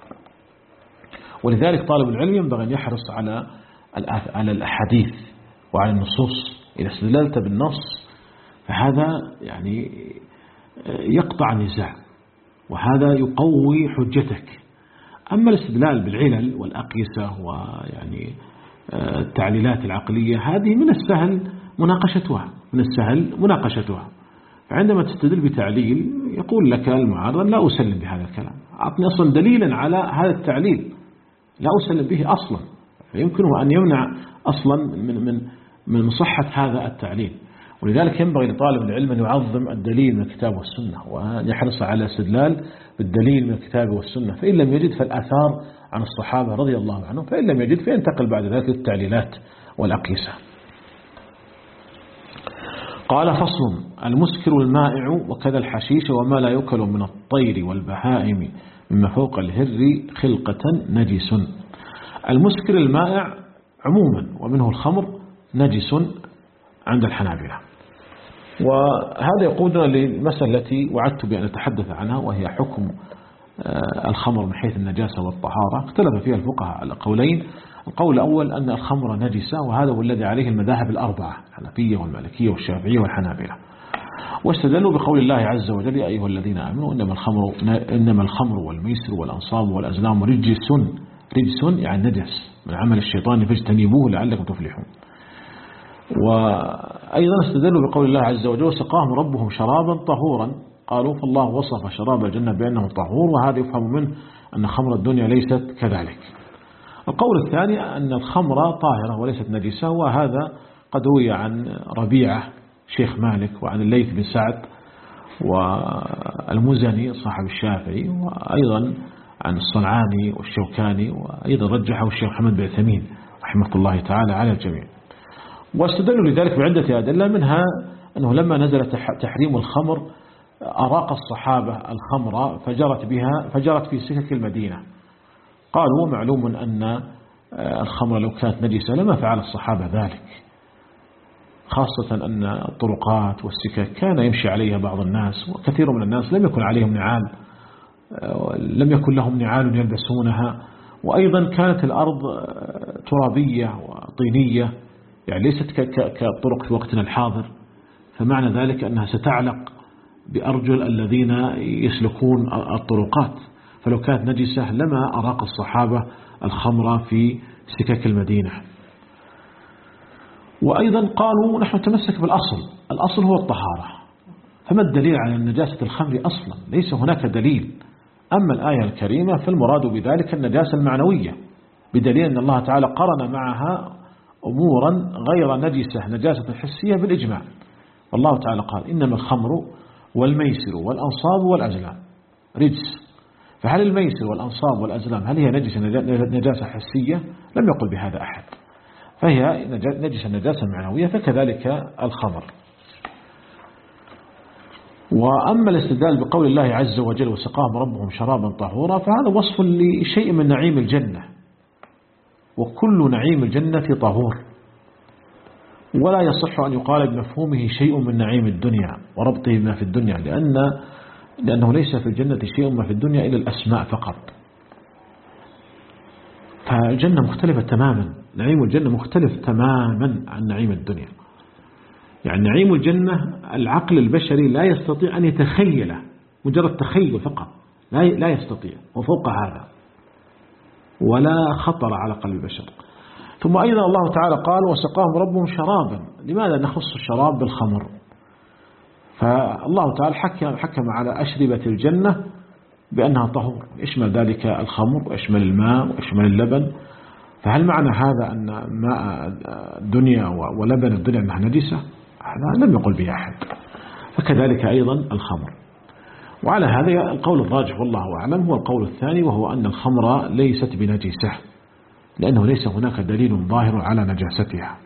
ولذلك طالب العلم ينبغي أن يحرص على على الأحاديث وعلى النصوص. إذا استدللت بالنص فهذا يعني يقطع النزاع وهذا يقوي حجتك. أما الاستدلال بالعلل والأقيسة ويعني التعليلات العقلية هذه من السهل مناقشتها من السهل مناقشتها. فعندما تستدل بتعليل يقول لك المعارض لا أسلم بهذا الكلام، أعطني أصلا دليلا على هذا التعليل لا أسلم به أصلا. فيمكنه أن يمنع أصلا من من من صحة هذا التعليل. ولذلك ينبغي لطالب العلم أن يعظم الدليل من الكتاب والسنة وأن يحرص على استدلال بالدليل من الكتاب والسنة. فإن لم يجد فالآثار عن الصحابة رضي الله عنهم، فإن لم يجد فينتقل بعد ذلك للتعليلات والأقيسة. قال فصل المسكر المائع وكذا الحشيش وما لا يؤكل من الطير والبهائم مما فوق الهر خلقة نجس. المسكر المائع عموما ومنه الخمر نجس عند الحنابلة. وهذا يقودنا للمسألة التي وعدت بأن أتحدث عنها، وهي حكم الخمر من حيث النجاسة والطهارة. اختلف فيها الفقهاء على قولين. القول الأول أن الخمر نجسة، وهذا هو الذي عليه المذاهب الأربعة، الحنفية والمالكية والشافعية والحنابلة، واستدلوا بقول الله عز وجل: يا أيها الذين آمنوا إنما الخمر إنما الخمر والميسر والأنصاب والأزلام رجس رجس يعني نجس من عمل الشيطان فاجتنبوه لعلكم تفلحون. وأيضا استدلوا بقول الله عز وجل: وسقاهم ربهم شرابا طهورا. قالوا فالله وصف شراب الجنة بأنه طهور، وهذا يفهم منه أن خمر الدنيا ليست كذلك. القول الثاني أن الخمر طاهرة وليست نجسة، وهذا قد روي عن ربيعة شيخ مالك وعن الليث بن سعد والمزني صاحب الشافعي، وأيضا عن الصنعاني والشوكاني، وأيضا رجحه الشيخ محمد بن عثيمين رحمه الله تعالى على الجميع. واستدلوا لذلك بعدة أدلة، منها أنه لما نزل تحريم الخمر أراق الصحابة الخمر فجرت بها فجرت في سكك المدينة. قالوا معلوم أن الخمر لو كانت نجسة لما فعل الصحابة ذلك، خاصة أن الطرقات والسكك كان يمشي عليها بعض الناس، وكثير من الناس لم يكن عليهم نعال، لم يكن لهم نعال يلبسونها، وأيضا كانت الأرض ترابية وطينية، يعني ليست كطرق في وقتنا الحاضر، فمعنى ذلك أنها ستعلق بأرجل الذين يسلكون الطرقات، فلو كانت نجسة لما أراق الصحابة الخمر في سكك المدينة. وأيضا قالوا نحن نتمسك بالأصل، الأصل هو الطهارة، فما الدليل على نجاسة الخمر أصلا؟ ليس هناك دليل. أما الآية الكريمة فالمراد بذلك النجاسة المعنوية، بدليل أن الله تعالى قرن معها أمورا غير نجسة نجاسة حسية بالإجماع. والله تعالى قال: إنما الخمر والميسر والأنصاب والأزلام رجس. فهل الميسر والأنصاب والأزلام هل هي نجسة نجاسة حسية؟ لم يقل بهذا أحد، فهي نجسة نجاسة معنوية، فكذلك الخمر. وأما الاستدلال بقول الله عز وجل: وسقاهم ربهم شرابا طهورا، فهذا وصف لشيء من نعيم الجنة، وكل نعيم الجنة طهور، ولا يصح أن يقال بمفهومه شيء من نعيم الدنيا وربطه ما في الدنيا، لأن لأنه ليس في الجنة شيء ما في الدنيا إلا الأسماء فقط. فالجنة مختلفة تماما، نعيم الجنة مختلف تماما عن نعيم الدنيا. يعني نعيم الجنة العقل البشري لا يستطيع أن يتخيله، مجرد تخيل فقط لا يستطيع، وفوق هذا ولا خطر على قلب البشر. ثم أيضا الله تعالى قال: وسقاهم ربهم شرابا. لماذا نخص الشراب بالخمر؟ فالله تعالى حكم, حكم على أشربة الجنة بأنها طهور، يشمل ذلك الخمر ويشمل الماء ويشمل اللبن. فهل معنى هذا أن ماء الدنيا ولبن الدنيا أنها نجسة؟ هذا لم يقل به أحد. فكذلك أيضا الخمر. وعلى هذا القول الراجح والله أعلم هو القول الثاني، وهو أن الخمر ليست بنجسة، لأنه ليس هناك دليل ظاهر على نجاستها.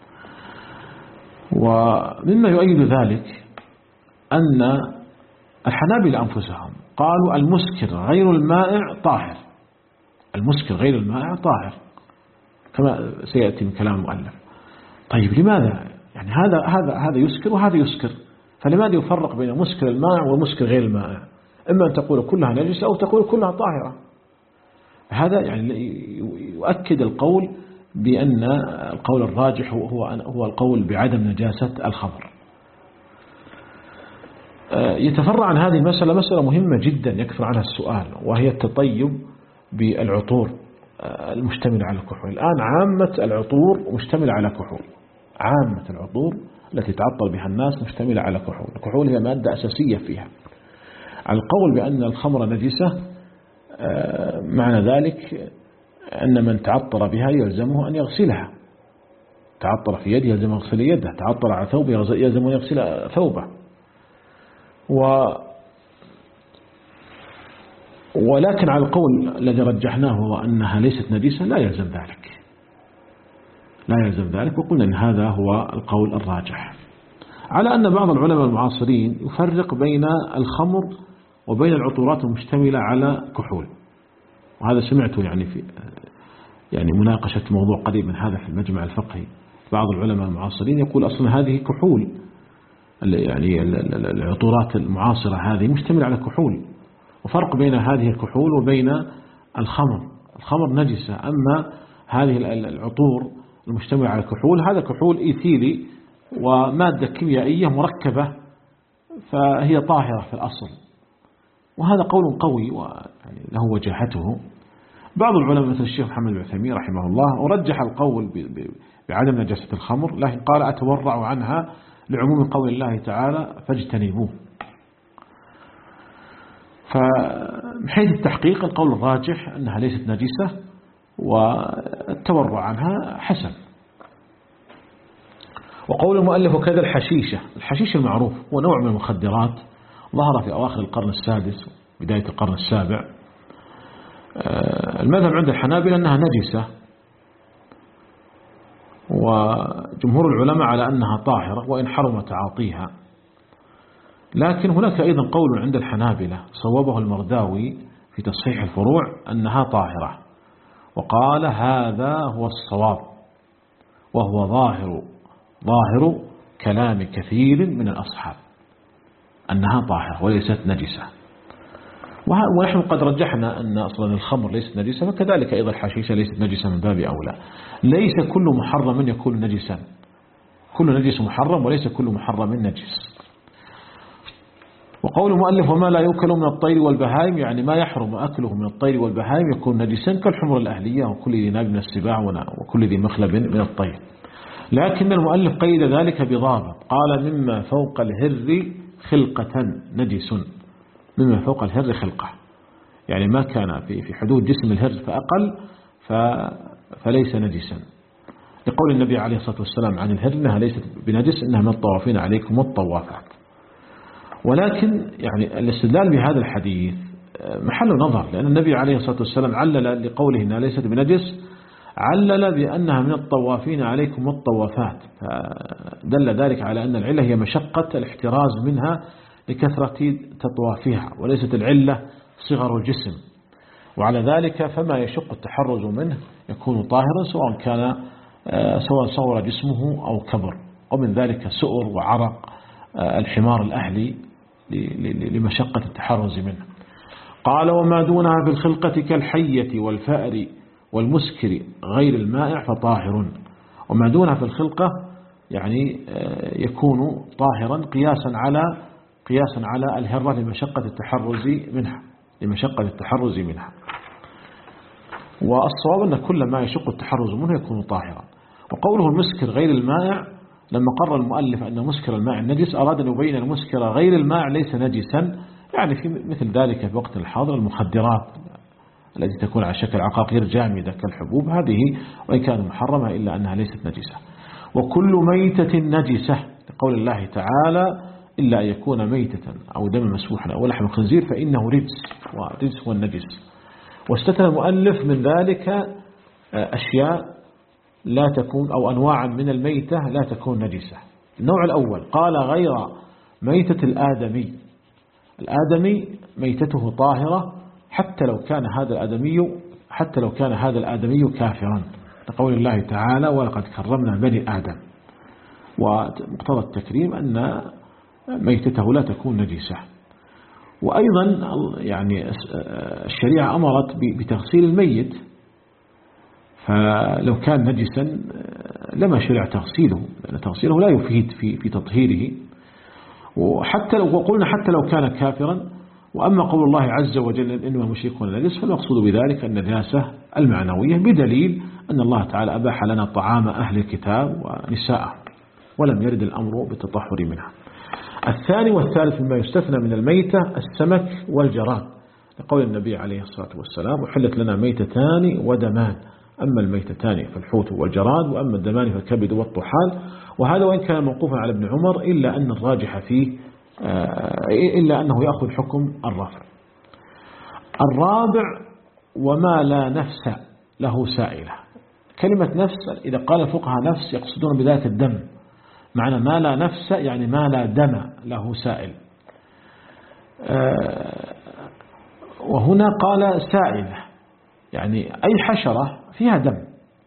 ومما يؤيد ذلك أن الحنابلة أنفسهم قالوا المسكر غير المائع طاهر، المسكر غير المائع طاهر كما سيأتي من كلام المؤلف. طيب لماذا؟ يعني هذا هذا هذا يسكر وهذا يسكر، فلماذا يفرق بين مسكر المائع والمسكر غير المائع؟ إما أن تقول كلها نجسة أو تقول كلها طاهرة. هذا يعني يؤكد القول بأن القول الراجح هو هو القول بعدم نجاسة الخمر. يتفرع عن هذه المسألة مسألة مهمة جدا يكثر عنها السؤال، وهي التطيب بالعطور المشتملة على الكحول. الآن عامة العطور مشتملة على كحول، عامة العطور التي تعطر بها الناس مشتملة على كحول. الكحول هي مادة أساسية فيها. على القول بأن الخمر نجسة معنى ذلك أن من تعطر بها يلزمه أن يغسلها، تعطر في يده يلزم أن يغسل يده، تعطر على ثوبه يلزم أن يغسل ثوبه. و ولكن على القول الذي رجحناه هو أنها ليست نجسة لا يلزم ذلك، لا يلزم ذلك، وقلنا أن هذا هو القول الراجح، على أن بعض العلماء المعاصرين يفرق بين الخمر وبين العطورات المشتملة على كحول. وهذا سمعته يعني في يعني مناقشة موضوع قريب من هذا في المجمع الفقهي. بعض العلماء المعاصرين يقول أصلا هذه كحول، يعني العطورات المعاصرة هذه مشتملة على كحول، وفرق بين هذه الكحول وبين الخمر. الخمر نجسة، أما هذه العطور المشتملة على الكحول هذا كحول إيثيلي ومادة كيميائية مركبة، فهي طاهرة في الأصل. وهذا قول قوي وله وجاهته. بعض العلماء مثل الشيخ محمد بن عثيمين رحمه الله ورجح القول بعدم نجاسة الخمر، لكن قال أتورع عنها لعموم قول الله تعالى فاجتنبوه. فمن حيث التحقيق القول الراجح أنها ليست نجسة، والتورع عنها حسن. وقول المؤلف وكذا الحشيشة. الحشيش المعروف هو نوع من المخدرات ظهر في أواخر القرن السادس بداية القرن السابع. المذهب عند الحنابلة أنها نجسة، وجمهور العلماء على أنها طاهرة وإن حرم تعاطيها. لكن هناك أيضا قول عند الحنابلة صوبه المرداوي في تصحيح الفروع أنها طاهرة، وقال هذا هو الصواب، وهو ظاهر ظاهر كلام كثير من الأصحاب أنها طاهرة وليست نجسة. ونحن قد رجحنا أن أصلا الخمر ليست نجسة، فكذلك أيضا الحشيشة ليست نجسة من باب أولى. ليس كل محرم يكون نجسا، كل نجس محرم وليس كل محرم نجس. وقول المؤلف وما لا يؤكل من الطير والبهائم، يعني ما يحرم أكله من الطير والبهائم يكون نجسا كالحمر الأهلية وكل ذي ناب من السباع وكل ذي مخلب من الطير. لكن المؤلف قيد ذلك بضابط، قال مما فوق الهر خلقة نجس، مما فوق الهر خلقة، يعني ما كان في في حدود جسم الهر فأقل فليس نجسا، لقول النبي عليه الصلاة والسلام عن الهر إنها ليست بنجس إنها من الطوافين عليكم والطوافات. ولكن يعني الاستدلال بهذا الحديث محل نظر، لأن النبي عليه الصلاة والسلام علل لقوله إنها ليست بنجس، علل بأنها من الطوافين عليكم والطوافات، فدل ذلك على أن العلة هي مشقة الاحتراز منها لكثرة تطوافها، وليست العلة صغر الجسم. وعلى ذلك فما يشق التحرز منه يكون طاهرا سواء كان سواء صور جسمه أو كبر، ومن ذلك سؤر وعرق الحمار الأهلي لمشقة التحرز منه. قال وما دونها في الخلقة كالحية والفأر والمسكر غير المائع فطاهر. وما دونها في الخلقة يعني يكون طاهرا قياسا على قياسا على الهرة لمشقة التحرز منها لمشقة التحرز منها والصواب أن كل ما يشق التحرز منه يكون طاهرا. وقوله المسكر غير المائع، لما قرر المؤلف أن مسكر الماء النجس أراد أن يبين المسكر غير الماء ليس نجسا، يعني في مثل ذلك في وقت الحاضر المخدرات التي تكون على شكل عقاقير جامدة كالحبوب، هذه وإن كانت محرمة إلا أنها ليست نجسة. وكل ميتة نجسة لقول الله تعالى إلا أن يكون ميتة أو دم مسفوحا أو لحم خنزير فإنه رجس، ورجس هو النجس. واستثنى المؤلف من ذلك أشياء لا تكون أو أنواعا من الميتة لا تكون نجسة. النوع الأول قال غير ميتة الآدمي، الآدمي ميتته طاهرة حتى لو كان هذا الآدمي حتى لو كان هذا الآدمي كافرا، لقول الله تعالى ولقد كرمنا بني آدم. ومقتضى التكريم أن ميتته لا تكون نجسة. وأيضا يعني الشريعة أمرت بتغسيل الميت، فلو كان نجسا لما شرع تغسيله، لأن تغسيله لا يفيد في في تطهيره. وحتى لو وقلنا حتى لو كان كافرا. وأما قول الله عز وجل إنما المشركون نجس، فالمقصود بذلك النجاسة المعنوية، بدليل أن الله تعالى أباح لنا طعام أهل الكتاب ونساءهم ولم يرد الأمر بالتطهر منها. الثاني والثالث مما يستثنى من الميتة السمك والجراد، لقول النبي عليه الصلاة والسلام وحلت لنا ميتتان ودمان، أما الميتتان فالحوت والجراد، وأما الدمان فالكبد والطحال. وهذا وإن كان موقوفا على ابن عمر إلا أن الراجح فيه إلا أنه يأخذ حكم الرفع. الرابع وما لا نفس له سائلة. كلمة نفس إذا قال الفقهاء نفس يقصدون بذلك الدم، معنى ما لا نفس يعني ما لا دم له سائل. وهنا قال سائلة يعني أي حشرة فيها دم،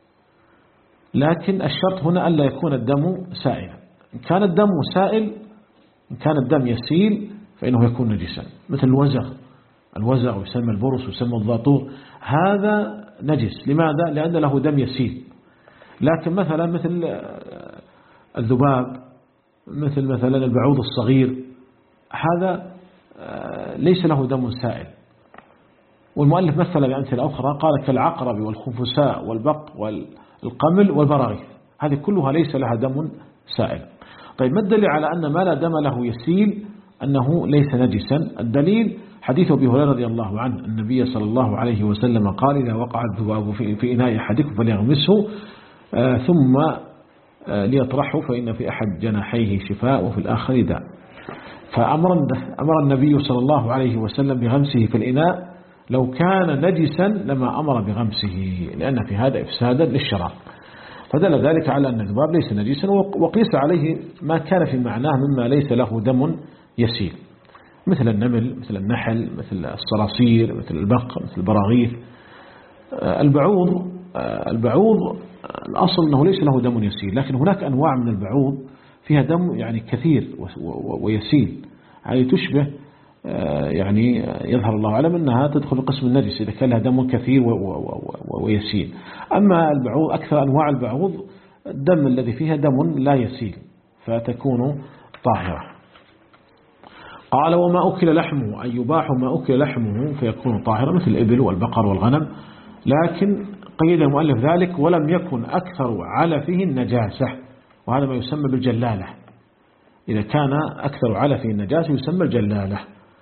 لكن الشرط هنا ألا يكون الدم سائلا. إن كان الدم سائل، إن كان الدم يسيل فإنه يكون نجسا، مثل الوزغ. الوزغ يسمى البرص ويسمى الضاطور، هذا نجس. لماذا؟ لأن له دم يسيل. لكن مثلا مثل الذباب، مثل مثلا البعوض الصغير، هذا ليس له دم سائل. والمؤلف مثل بأمثلة أخرى، قال كالعقرب والخنفساء والبق والقمل والبراغيث، هذه كلها ليس لها دم سائل. طيب ما الدليل على أن ما لا دم له يسيل أنه ليس نجسا؟ الدليل حديث أبي هريرة رضي الله عنه، النبي صلى الله عليه وسلم قال: إذا وقع الذباب في إناء أحدكم فليغمسه آه ثم آه ليطرحه، فإن في أحد جناحيه شفاء وفي الآخر داء. فأمر أمر النبي صلى الله عليه وسلم بغمسه في الإناء، لو كان نجسا لما أمر بغمسه، لأن في هذا إفسادا للشراب. فدل ذلك على أن الذباب ليس نجسا، وقيس عليه ما كان في معناه مما ليس له دم يسيل، مثل النمل، مثل النحل، مثل الصراصير، مثل البق، مثل البراغيث. البعوض البعوض الأصل أنه ليس له دم يسيل، لكن هناك أنواع من البعوض فيها دم يعني كثير ويسيل، هذه تشبه يعني يظهر الله أعلم أنها تدخل قسم النجس إذا كان لها دم كثير ويسيل. أما البعوض، أكثر أنواع البعوض الدم الذي فيها دم لا يسيل فتكون طاهرة. قال: وما أكل لحمه، أي يباح ما أكل لحمه فيكون طاهرا، مثل الإبل والبقر والغنم. لكن قيد المؤلف ذلك: ولم يكن أكثر علفه النجاسة، وهذا ما يسمى بالجلالة. إذا كان أكثر علفه النجاسة يسمى الجلالة.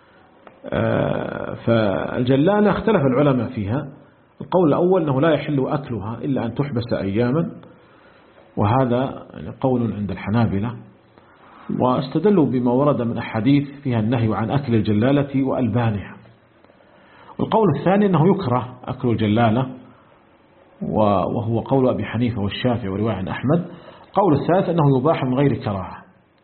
فالجلالة اختلف العلماء فيها. القول الأول أنه لا يحل أكلها إلا أن تحبس أياما، وهذا قول عند الحنابلة، واستدلوا بما ورد من أحاديث فيها النهي عن أكل الجلالة وألبانها. القول الثاني أنه يكره أكل الجلالة، وهو قول أبي حنيفة والشافعي ورواية عن أحمد. القول الثالث أنه يباح من غير كراهة.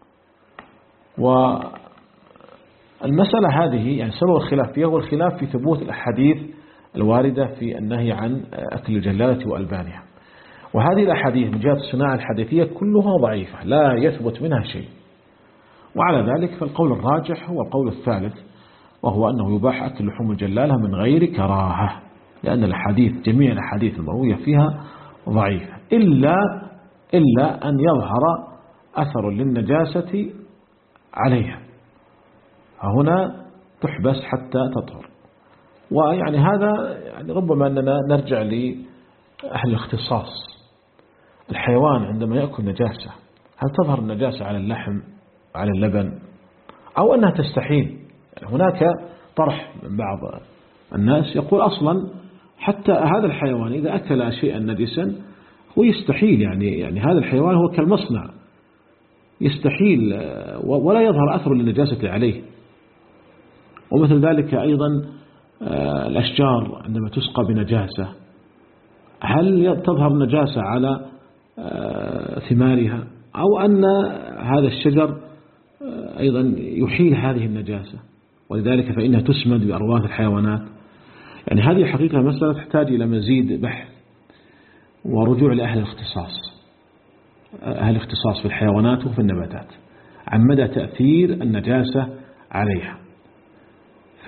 والمسألة هذه يعني سبب الخلاف فيها هو الخلاف في ثبوت الأحاديث الواردة في النهي عن أكل الجلالة وألبانها. وهذه الأحاديث من جهة الصناعة الحديثية كلها ضعيفة، لا يثبت منها شيء. وعلى ذلك فالقول الراجح هو القول الثالث، وهو أنه يباح أكل لحوم الجلالة من غير كراهة، لأن الأحاديث جميع الأحاديث المروية فيها ضعيفة، إلا إلا أن يظهر أثر للنجاسة عليها، هنا تحبس حتى تطهر. ويعني هذا يعني ربما أننا نرجع لأهل الاختصاص. الحيوان عندما يأكل نجاسة، هل تظهر النجاسة على اللحم على اللبن، أو أنها تستحيل؟ يعني هناك طرح من بعض الناس يقول أصلا حتى هذا الحيوان إذا أكل شيئا نجسا هو يستحيل، يعني يعني هذا الحيوان هو كالمصنع، يستحيل ولا يظهر أثر للنجاسة عليه. ومثل ذلك أيضا الأشجار عندما تسقى بنجاسة، هل تظهر النجاسة على ثمارها، أو أن هذا الشجر أيضا يحيل هذه النجاسة، ولذلك فإنها تسمد بأرواث الحيوانات. يعني هذه حقيقة مسألة تحتاج إلى مزيد بحث ورجوع لأهل الاختصاص، أهل الاختصاص في الحيوانات وفي النباتات، عن مدى تأثير النجاسة عليها. ف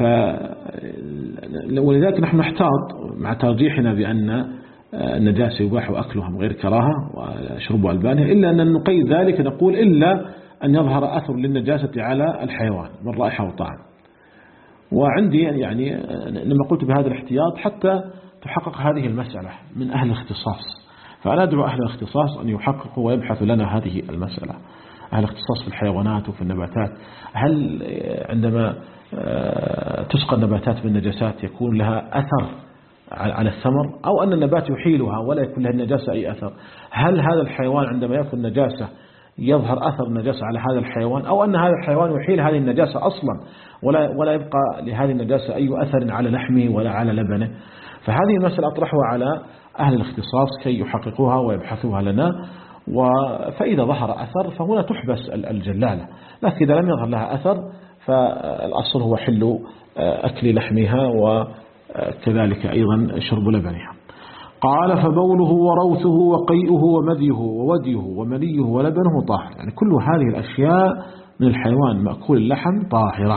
ولذلك نحن نحتاط مع ترجيحنا بأن النجاسة يباح أكلها من غير كراهة وشرب ألبانها، إلا أن نقيد ذلك نقول إلا أن يظهر أثر للنجاسة على الحيوان من رائحة وطعم. وعندي يعني لما قلت بهذا الاحتياط حتى تحقق هذه المسألة من أهل الاختصاص، فأنا أدعو أهل الاختصاص أن يحققوا ويبحثوا لنا هذه المسألة. أهل الاختصاص في الحيوانات وفي النباتات، هل عندما تسقى النباتات بالنجاسات يكون لها أثر على الثمر، أو أن النبات يحيلها ولا يكون لها النجاسة أي أثر؟ هل هذا الحيوان عندما يأكل نجاسة يظهر أثر النجاسة على هذا الحيوان، أو أن هذا الحيوان يحيل هذه النجاسة أصلا ولا ولا يبقى لهذه النجاسة أي أثر على لحمه ولا على لبنه؟ فهذه المسألة أطرحها على أهل الاختصاص كي يحققوها ويبحثوها لنا. فإذا ظهر أثر فهنا تحبس الجلالة، لكن إذا لم يظهر لها أثر فالأصل هو حل أكل لحمها وكذلك أيضا شرب لبنها. قال فبوله وروثه وقيئه ومذيه ووديه ومنيه ولبنه طاهر. يعني كل هذه الأشياء من الحيوان مأكول اللحم طاهرة.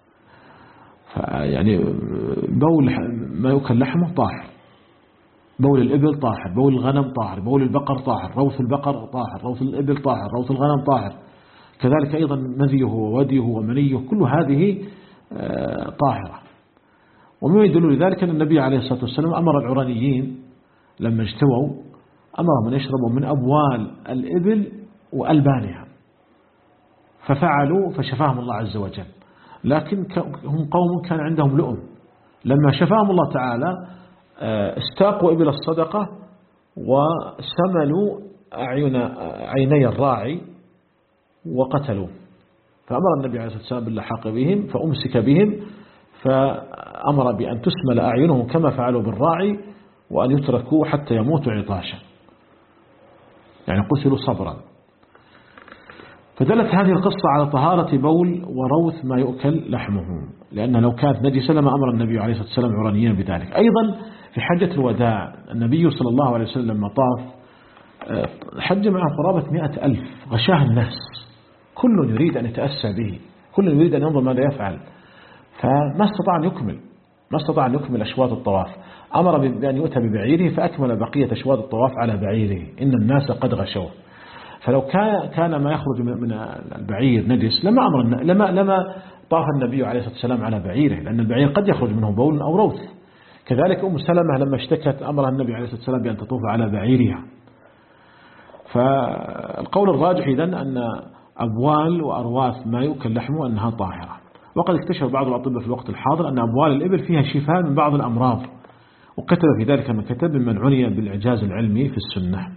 يعني بول ما يؤكل لحمه طاهر، بول الإبل طاهر، بول الغنم طاهر، بول البقر طاهر، روث البقر طاهر، روث الإبل طاهر، روث الغنم طاهر، كذلك أيضا مذيه ووديه ومنيه كل هذه طاهرة. ومما يدل لذلك أن النبي عليه الصلاة والسلام أمر العرانيين لما اجتووا أمرهم أن يشربوا من أبوال الإبل وألبانها، ففعلوا فشفاهم الله عز وجل. لكن هم قوم كان عندهم لؤم، لما شفاهم الله تعالى استاقوا إبل الصدقة وسملوا أعين عيني الراعي وقتلوا، فأمر النبي عليه الصلاة والسلام باللحاق بهم فأمسك بهم، فأمر بأن تسمل أعينهم كما فعلوا بالراعي وأن يتركوا حتى يموتوا عطاشا، يعني قتلوا صبرا. فدلت هذه القصة على طهارة بول وروث ما يؤكل لحمه، لأن لو كانت نجسة لما أمر النبي عليه الصلاة والسلام عرانيين بذلك. أيضا في حجة الوداع النبي صلى الله عليه وسلم لما طاف حج معه قرابة مئة ألف، غشاه الناس، كل يريد أن يتأسى به، كل يريد أن ينظر ماذا يفعل، فما استطاع أن يكمل ما استطاع أن يكمل أشواط الطواف. أمر بأن يؤتى ببعيره فأكمل بقية أشواط الطواف على بعيره، إن الناس قد غشوه. فلو كان ما يخرج من البعير نجس لما أمر لما لما طاف النبي عليه الصلاة والسلام على بعيره، لأن البعير قد يخرج منه بول أو روث. كذلك أم سلمة لما اشتكت أمرها النبي عليه الصلاة والسلام بأن تطوف على بعيرها. فالقول الراجح إذن أن أبوال وأرواث ما يؤكل لحمه أنها طاهرة. وقد اكتشف بعض الأطباء في الوقت الحاضر أن أبوال الإبل فيها شفاء من بعض الأمراض، وكتب في ذلك من كتب ممن عني بالإعجاز العلمي في السنة.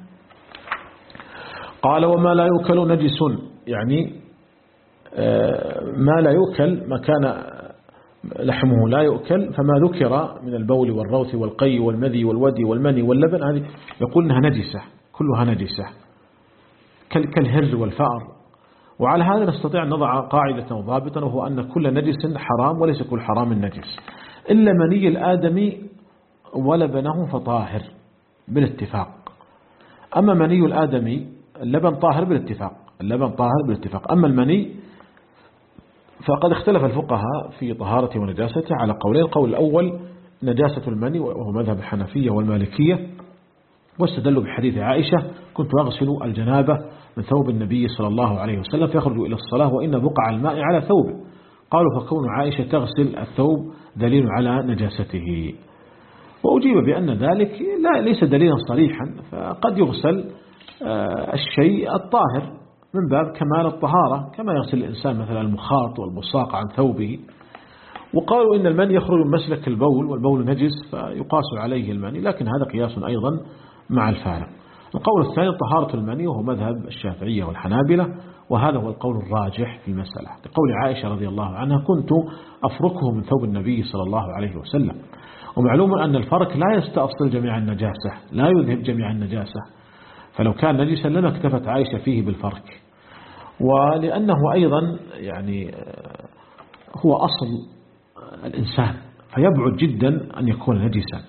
قال وما لا يؤكل نجس، يعني ما لا يؤكل ما كان لحمه لا يؤكل، فما ذكر من البول والروث والقي والمذي والودي والمني واللبن هذه يقول أنها نجسة، كلها نجسة كالهر والفأر. وعلى هذا نستطيع أن نضع قاعدة وضابطا، وهو أن كل نجس حرام وليس كل حرام نجس، إلا مني الآدمي ولبنه فطاهر بالاتفاق. أما مني الآدمي اللبن طاهر بالاتفاق، اللبن طاهر بالاتفاق. أما المني فقد اختلف الفقهاء في طهارته ونجاسته على قولين. القول الأول نجاسة المني وهو مذهب الحنفية والمالكية، واستدلوا بحديث عائشة كنت أغسل الجنابة من ثوب النبي صلى الله عليه وسلم فيخرج إلى الصلاة وإن بقع الماء على ثوبه. قالوا فكون عائشة تغسل الثوب دليل على نجاسته. وأجيب بأن ذلك لا ليس دليلا صريحا، فقد يغسل الشيء الطاهر من باب كمال الطهارة، كما يغسل الإنسان مثلا المخاط والبصاق عن ثوبه. وقالوا إن المني يخرج من مسلك البول والبول نجس فيقاس عليه المني، لكن هذا قياس أيضا مع الفارق. القول الثاني طهارة المني وهو مذهب الشافعية والحنابلة، وهذا هو القول الراجح في المسألة، لقول عائشة رضي الله عنها كنت أفركه من ثوب النبي صلى الله عليه وسلم. ومعلوم أن الفرك لا يستأصل جميع النجاسة، لا يذهب جميع النجاسة، فلو كان نجسا لما اكتفت عائشة فيه بالفرك. ولأنه أيضا يعني هو أصل الإنسان فيبعد جدا أن يكون نجسا،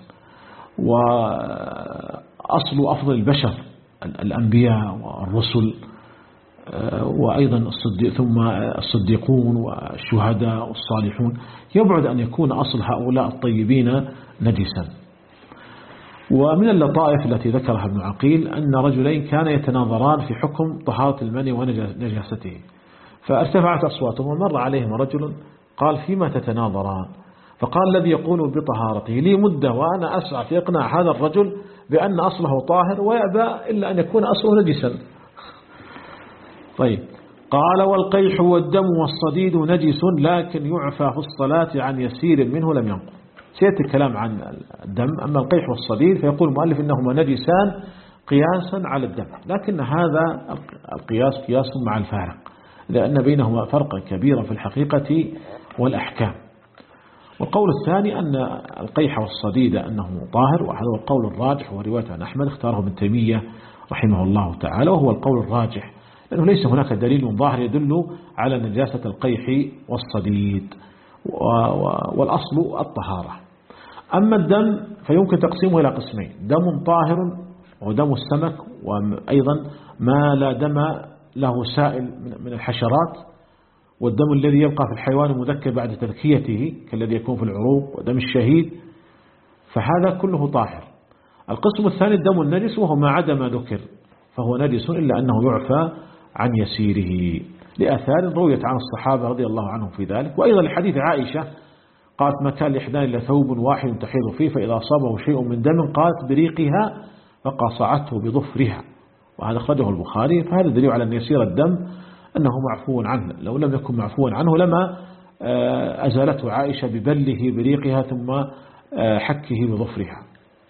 وأصل أفضل البشر الأنبياء والرسل وأيضا الصديق ثم الصديقون والشهداء والصالحون، يبعد أن يكون أصل هؤلاء الطيبين نجسا. ومن اللطائف التي ذكرها ابن عقيل أن رجلين كان يتناظران في حكم طهارة المني ونجاسته، فارتفعت أصواتهم ومر عليهم رجل قال فيما تتناظران؟ فقال الذي يقول بطهارته لي مدة وأنا أسعى في إقناع هذا الرجل بأن أصله طاهر ويأبى إلا أن يكون أصله نجسا. طيب قال والقيح والدم والصديد نجس لكن يعفى في الصلاة عن يسير منه لم ينقض. سيأتي الكلام عن الدم. أما القيح والصديد فيقول المؤلف إنهما نجسان قياسا على الدم، لكن هذا القياس قياس مع الفارق، لأن بينهما فرقا كبيرا في الحقيقة والأحكام. والقول الثاني أن القيح والصديد أنه طاهر، وهذا هو القول الراجح، ورواية عن أحمد اختاره ابن تيمية رحمه الله تعالى، وهو القول الراجح لأنه ليس هناك دليل ظاهر يدل على نجاسة القيح والصديد، والأصل الطهارة. أما الدم فيمكن تقسيمه إلى قسمين: دم طاهر ودم السمك، وأيضا ما لا دم له سائل من الحشرات، والدم الذي يبقى في الحيوان المذكى بعد تذكيته كالذي يكون في العروق، ودم الشهيد، فهذا كله طاهر. القسم الثاني الدم النجس، وهو ما عدا ما ذكر فهو نجس إلا أنه يعفى عن يسيره، لآثار رويت عن الصحابة رضي الله عنهم في ذلك. وأيضا لحديث عائشة قالت: ما كان لإحدانا إلا ثوب واحد تحيض فيه، فإذا أصابه شيء من دم قالت بريقها فقاصعته بظفرها، وهذا أخرجه البخاري. فهذا دليل على أن يسير الدم أنه معفو عنه، لو لم يكن معفوا عنه لما أزالته عائشة ببله بريقها ثم حكه بظفرها.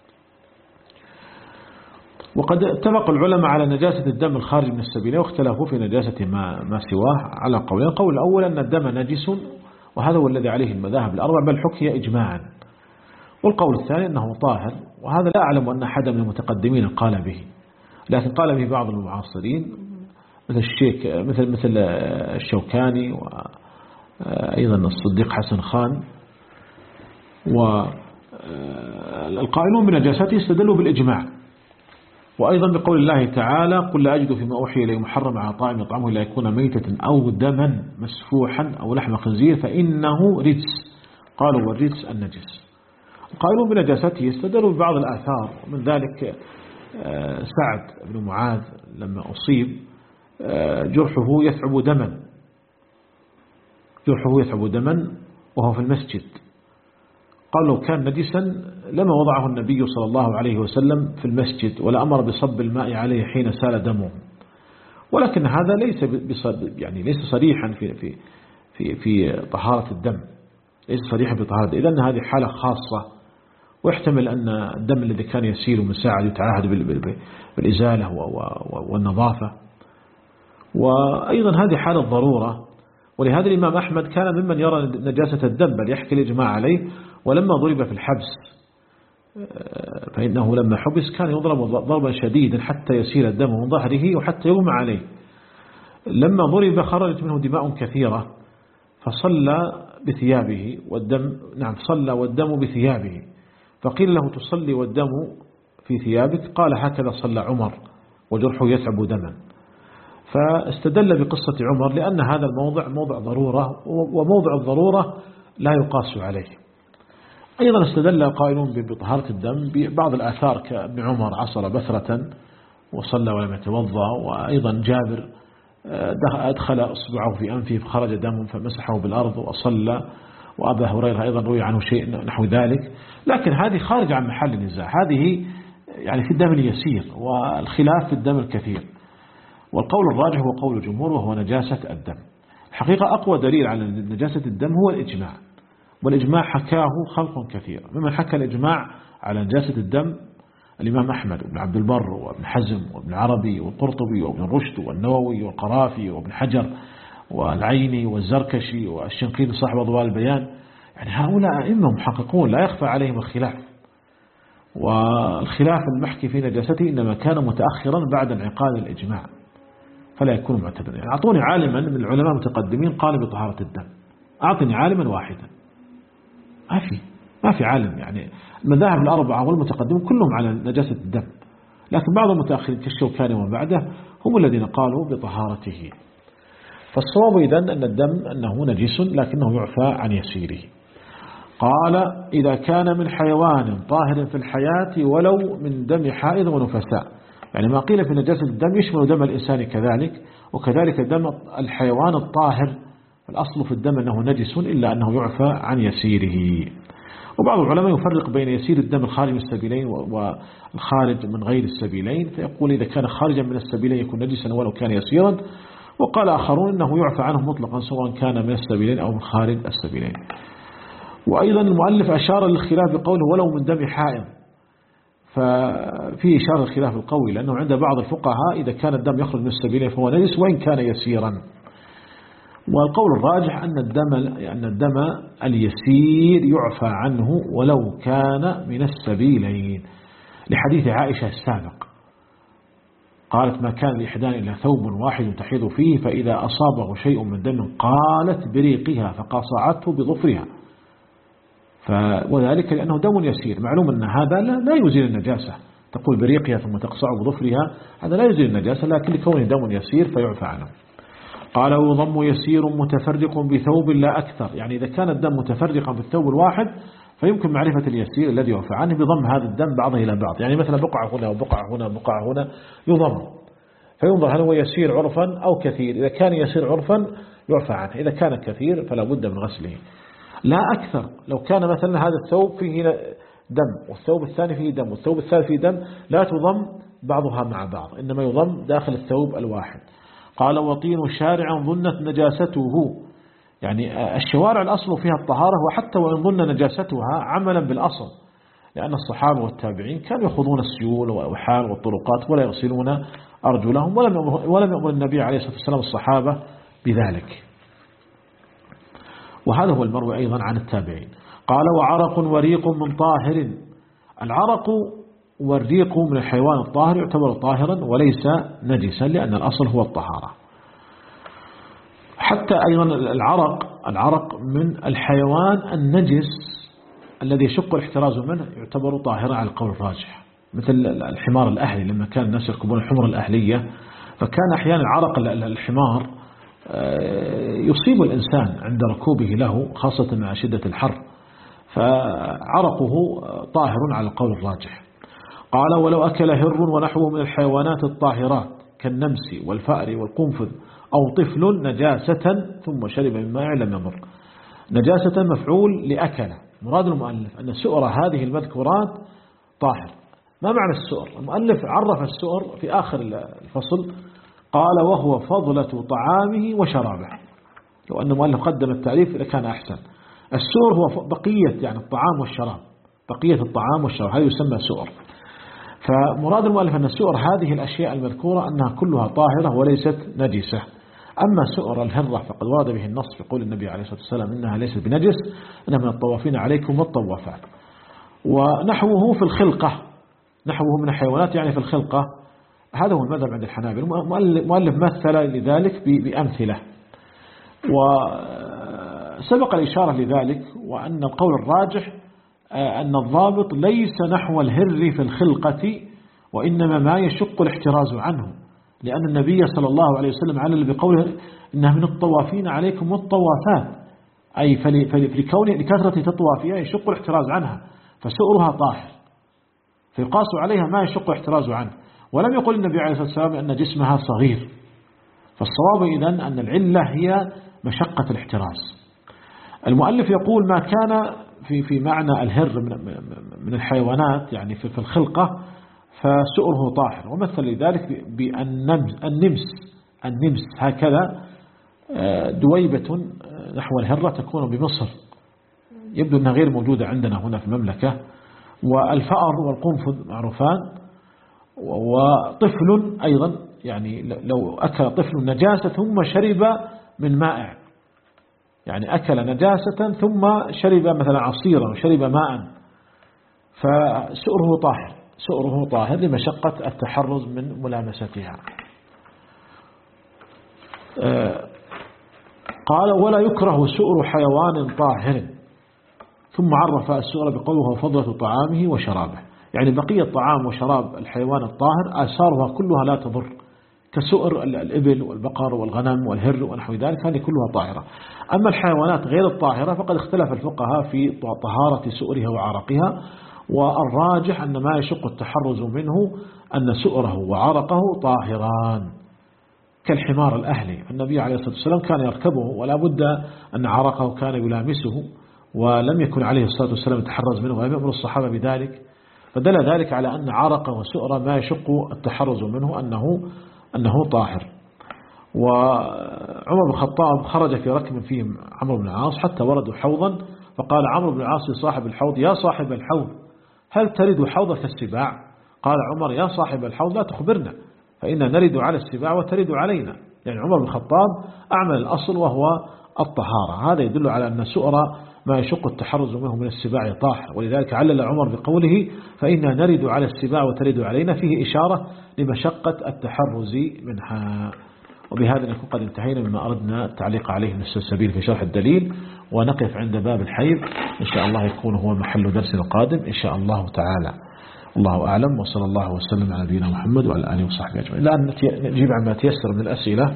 وقد اتفق العلماء على نجاسة الدم الخارج من السبيلين، واختلفوا في نجاسة ما, ما سواه على قولين: القول الأول أن الدم نجس، وهذا هو الذي عليه المذاهب الأربع بل حكي إجماعا. والقول الثاني أنه طاهر، وهذا لا أعلم أن أحدا من المتقدمين قال به، لكن قال به بعض المعاصرين مثل الشيخ مثل مثل الشوكاني، وأيضا الصديق حسن خان. والقائلون بنجاسته استدلوا بالإجماع، وأيضا بقول الله تعالى: قل لا أجد فيما أوحي إلي محرم على طاعم يطعمه إلا يكون ميتة أو دما مسفوحا أو لحم خنزير فإنه رجس. قالوا: والرجس النجس. قالوا بنجاسته استدلوا ببعض الآثار، ومن ذلك سعد بن معاذ لما أصيب جرحه يثعب دما جرحه يثعب دما وهو في المسجد، قال: لو كان نجسا لما وضعه النبي صلى الله عليه وسلم في المسجد ولا أمر بصب الماء عليه حين سال دمه. ولكن هذا ليس يعني ليس صريحا في في في في طهارة الدم، ليس صريحا في طهارة، إذن هذه حالة خاصة، ويحتمل أن الدم الذي كان يسيل مساعد يتعاهد بالإزالة والنظافة. وأيضا هذه حالة ضرورة، ولهذا الإمام أحمد كان ممن يرى نجاسة الدم بل يحكي الإجماع عليه. ولما ضرب في الحبس، فإنه لما حبس كان يضرب ضربا شديدا حتى يسيل الدم من ظهره وحتى يغمى عليه. لما ضرب خرجت منه دماء كثيرة فصلى بثيابه والدم نعم صلى والدم بثيابه، فقيل له: تصلي والدم في ثيابك؟ قال: هكذا صلى عمر وجرحه يثعب دما. فاستدل بقصة عمر لأن هذا الموضع موضع ضرورة، وموضع الضرورة لا يقاس عليه. أيضا استدل قائلون بطهارة الدم ببعض الآثار كابن عمر عصر بثرة وصلى ولم يتوضأ، وأيضا جابر أدخل أصبعه في أنفه فخرج دم فمسحه بالأرض وصلى، وأبا هريرة أيضا روي عنه شيء نحو ذلك. لكن هذه خارج عن محل النزاع، هذه يعني في الدم اليسير، والخلاف في الدم الكثير. والقول الراجح هو قول الجمهور، وهو نجاسة الدم. الحقيقة أقوى دليل على نجاسة الدم هو الإجماع، والإجماع حكاه خلق كثير. ممن حكى الإجماع على نجاسة الدم الإمام أحمد وابن عبد البر وابن حزم وابن عربي والقرطبي وابن رشد والنووي والقرافي وابن حجر والعيني والزركشي والشنقيطي صاحب أضواء البيان. يعني هؤلاء أئمة محققون لا يخفى عليهم الخلاف، والخلاف المحكي في نجاسته إنما كان متأخرا بعد انعقاد الإجماع، فلا يكون معتبرا. يعني أعطوني عالما من العلماء المتقدمين قال بطهارة الدم، أعطني عالما واحدا، ما في ما في عالم. يعني المذاهب الأربعة والمتقدمون كلهم على نجاسة الدم، لكن بعض المتأخرين كالشوكاني وبعده هم الذين قالوا بطهارته. فالصواب إذن أن الدم أنه نجس لكنه يعفى عن يسيره. قال: إذا كان من حيوان طاهر في الحياة ولو من دم حائض ونفساء. يعني ما قيل في نجاسة الدم يشمل دم الإنسان كذلك، وكذلك دم الحيوان الطاهر. الأصل في الدم أنه نجس إلا أنه يعفى عن يسيره. وبعض العلماء يفرق بين يسير الدم الخارج من السبيلين والخارج من غير السبيلين، فيقول إذا كان خارجا من السبيلين يكون نجسا ولو كان يسيرا. وقال آخرون أنه يعفى عنه مطلقا سواء كان من السبيلين أو من خارج السبيلين. وأيضا المؤلف أشار للخلاف بقوله ولو من دم حائض، ففيه إشارة الخلاف القوي، لأنه عند بعض الفقهاء إذا كان الدم يخرج من السبيلين فهو نجس وإن كان يسيرا. والقول الراجح أن الدم أن الدم اليسير يعفى عنه ولو كان من السبيلين، لحديث عائشة السابق قالت: ما كان لإحدان إلا ثوب واحد تحيض فيه، فإذا أصابه شيء من دم قالت بريقها فقاصعته بظفرها. وذلك لأنه دم يسير، معلوم أن هذا لا, لا يزيل النجاسة، تقول بريقها ثم تقصع بظفرها، هذا لا يزيل النجاسة، لكن لكونه دم يسير فيعفى عنه. قال وضم يسير متفرق بثوب لا أكثر، يعني إذا كان الدم متفرقا بالثوب الواحد فيمكن معرفة اليسير الذي يعفى عنه بضم هذا الدم بعضه إلى بعض، يعني مثلا بقعة هنا وبقعة هنا وبقعة هنا يضم، فينظر هل هو يسير عرفا أو كثير، إذا كان يسير عرفا يعفى عنه، إذا كان كثير فلا بد من غسله. لا أكثر، لو كان مثلا هذا الثوب فيه دم والثوب الثاني فيه دم والثوب الثالث فيه دم، لا تضم بعضها مع بعض، إنما يضم داخل الثوب الواحد. قال وطين شارعا ظنت نجاسته، يعني الشوارع الأصل فيها الطهارة، وحتى وإن ظن نجاستها عملا بالأصل، لأن الصحابة والتابعين كانوا يخوضون السيول والأوحال والطرقات ولا يغسلون أرجلهم، ولم يأمر, ولم يأمر النبي عليه الصلاة والسلام الصحابة بذلك، وهذا هو المروي أيضا عن التابعين. قال وعرق وريق من طاهر، العرق والريق من الحيوان الطاهر يعتبر طاهرا وليس نجسا، لأن الأصل هو الطهارة. حتى أيضا العرق العرق من الحيوان النجس الذي يشق الاحتراز منه يعتبر طاهرا على القول الراجح، مثل الحمار الأهلي، لما كان الناس يركبون الحمر الأهلية فكان أحيانا عرق الحمار يصيب الإنسان عند ركوبه له، خاصة مع شدة الحر، فعرقه طاهر على القول الراجح. قال ولو أكل هر ونحوه من الحيوانات الطاهرات كالنمس والفأر والقنفذ أو طفل نجاسة ثم شرب من ماء لم يضر، نجاسة مفعول لأكل، مراد المؤلف أن سؤر هذه المذكورات طاهر. ما معنى السؤر؟ المؤلف عرف السؤر في آخر الفصل، قال وهو فضلة طعامه وشرابه، لو أن المؤلف قدم التعريف لكان أحسن. السؤر هو بقية يعني الطعام والشراب، بقية الطعام والشراب، هذا يسمى سؤر. فمراد المؤلف أن سؤر هذه الأشياء المذكورة أنها كلها طاهرة وليست نجسة. أما سؤر الهرة فقد ورد به النص في قول النبي عليه الصلاة والسلام إنها ليست بنجس، إنها من الطوافين عليكم والطوافات. ونحوه في الخلقة، نحوه من الحيوانات يعني في الخلقة، هذا هو المذهب عند الحنابلة. المؤلف مثل لذلك بأمثلة، وسبق الإشارة لذلك، وأن القول الراجح أن الضابط ليس نحو الهر في الخلقة، وإنما ما يشق الاحتراز عنه، لأن النبي صلى الله عليه وسلم علل بقوله إنها من الطوافين عليكم والطوافات، أي فلكون لكثرة تطوافها يشق الاحتراز عنها، فسؤرها طاهر فيقاس عليها ما يشق الاحتراز عنه. ولم يقل النبي عليه الصلاة والسلام أن جسمها صغير، فالصواب إذن أن العلة هي مشقة الاحتراز. المؤلف يقول ما كان في في معنى الهر من الحيوانات يعني في الخلقة فسؤره طاهر، ومثل لذلك بالنمس النمس النمس هكذا دويبة نحو الهرة تكون بمصر، يبدو أنها غير موجودة عندنا هنا في المملكة. والفأر والقنفذ معروفان. وطفل أيضا يعني لو أكل طفل نجاسة ثم شرب من مائع، يعني أكل نجاسة ثم شرب مثلا عصيرا وشرب ماء، فسؤره طاهر، سؤره طاهر لمشقة التحرز من ملامستها. قال ولا يكره سؤر حيوان طاهر، ثم عرف السؤر بقوله فضلة طعامه وشرابه، يعني بقية طعام وشراب الحيوان الطاهر آثارها كلها لا تضر، كسؤر الإبل والبقر والغنم والهر ونحو ذلك، هذه كلها طاهرة. أما الحيوانات غير الطاهرة فقد اختلف الفقهاء في طهارة سؤرها وعرقها، والراجح أن ما يشق التحرز منه أن سؤره وعرقه طاهران، كالحمار الأهلي النبي عليه الصلاة والسلام كان يركبه ولا بد أن عرقه كان يلامسه، ولم يكن عليه الصلاة والسلام يتحرز منه ولم يأمر الصحابة بذلك، فدل ذلك على أن عرقه وسؤره ما يشق التحرز منه أنه أنه طاهر. وعمر بن الخطاب خرج في ركب فيه عمرو بن العاص حتى وردوا حوضا، فقال عمرو بن العاص لصاحب الحوض يا صاحب الحوض هل ترد حوضك السباع؟ قال عمر يا صاحب الحوض لا تخبرنا فإنا نرد على السباع وترد علينا، يعني عمر بن الخطاب أعمل الأصل وهو الطهارة. هذا يدل على أن سؤر ما يشق التحرز منه من السباع طاهر، ولذلك علل عمر بقوله فإنا نرد على السباع وترد علينا، فيه إشارة لمشقة التحرز منها. وبهذا نكون قد انتهينا مما أردنا التعليق عليه من السلسبيل في شرح الدليل، ونقف عند باب الحيض إن شاء الله يكون هو محل درس القادم إن شاء الله تعالى. الله أعلم، وصلى الله وسلم على نبينا محمد وعلى آله وصحبه أجمعين. الآن نجيب عما تيسر من الأسئلة.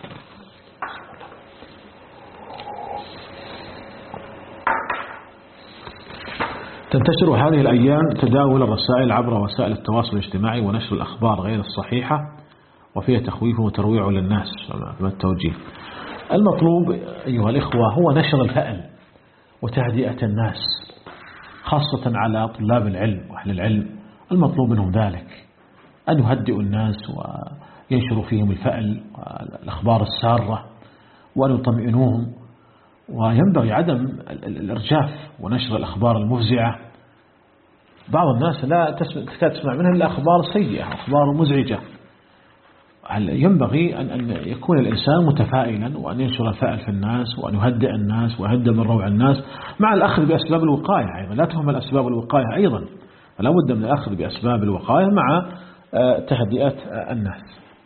تنتشر هذه الأيام تداول الرسائل عبر وسائل التواصل الاجتماعي ونشر الأخبار غير الصحيحة وفيها تخويف وترويع للناس. ما التوجيه؟ المطلوب أيها الإخوة هو نشر الفأل وتهدئة الناس، خاصة على طلاب العلم وأهل العلم. المطلوب منهم ذلك، أن يهدئوا الناس وينشروا فيهم الفأل والأخبار السارة وأن يطمئنوهم. وينبغي عدم الإرجاف ونشر الأخبار المفزعة. بعض الناس لا تسمع منها إلا أخبار سيئة، أخبار مزعجة. ينبغي أن يكون الإنسان متفائلا وأن ينشر الفأل في الناس وأن يهدئ الناس ويهدئ من روع الناس، مع الأخذ بأسباب الوقاية أيضا. لا تهمل أسباب الوقاية أيضا، فلا بد من الأخذ بأسباب الوقاية مع تهدئة الناس.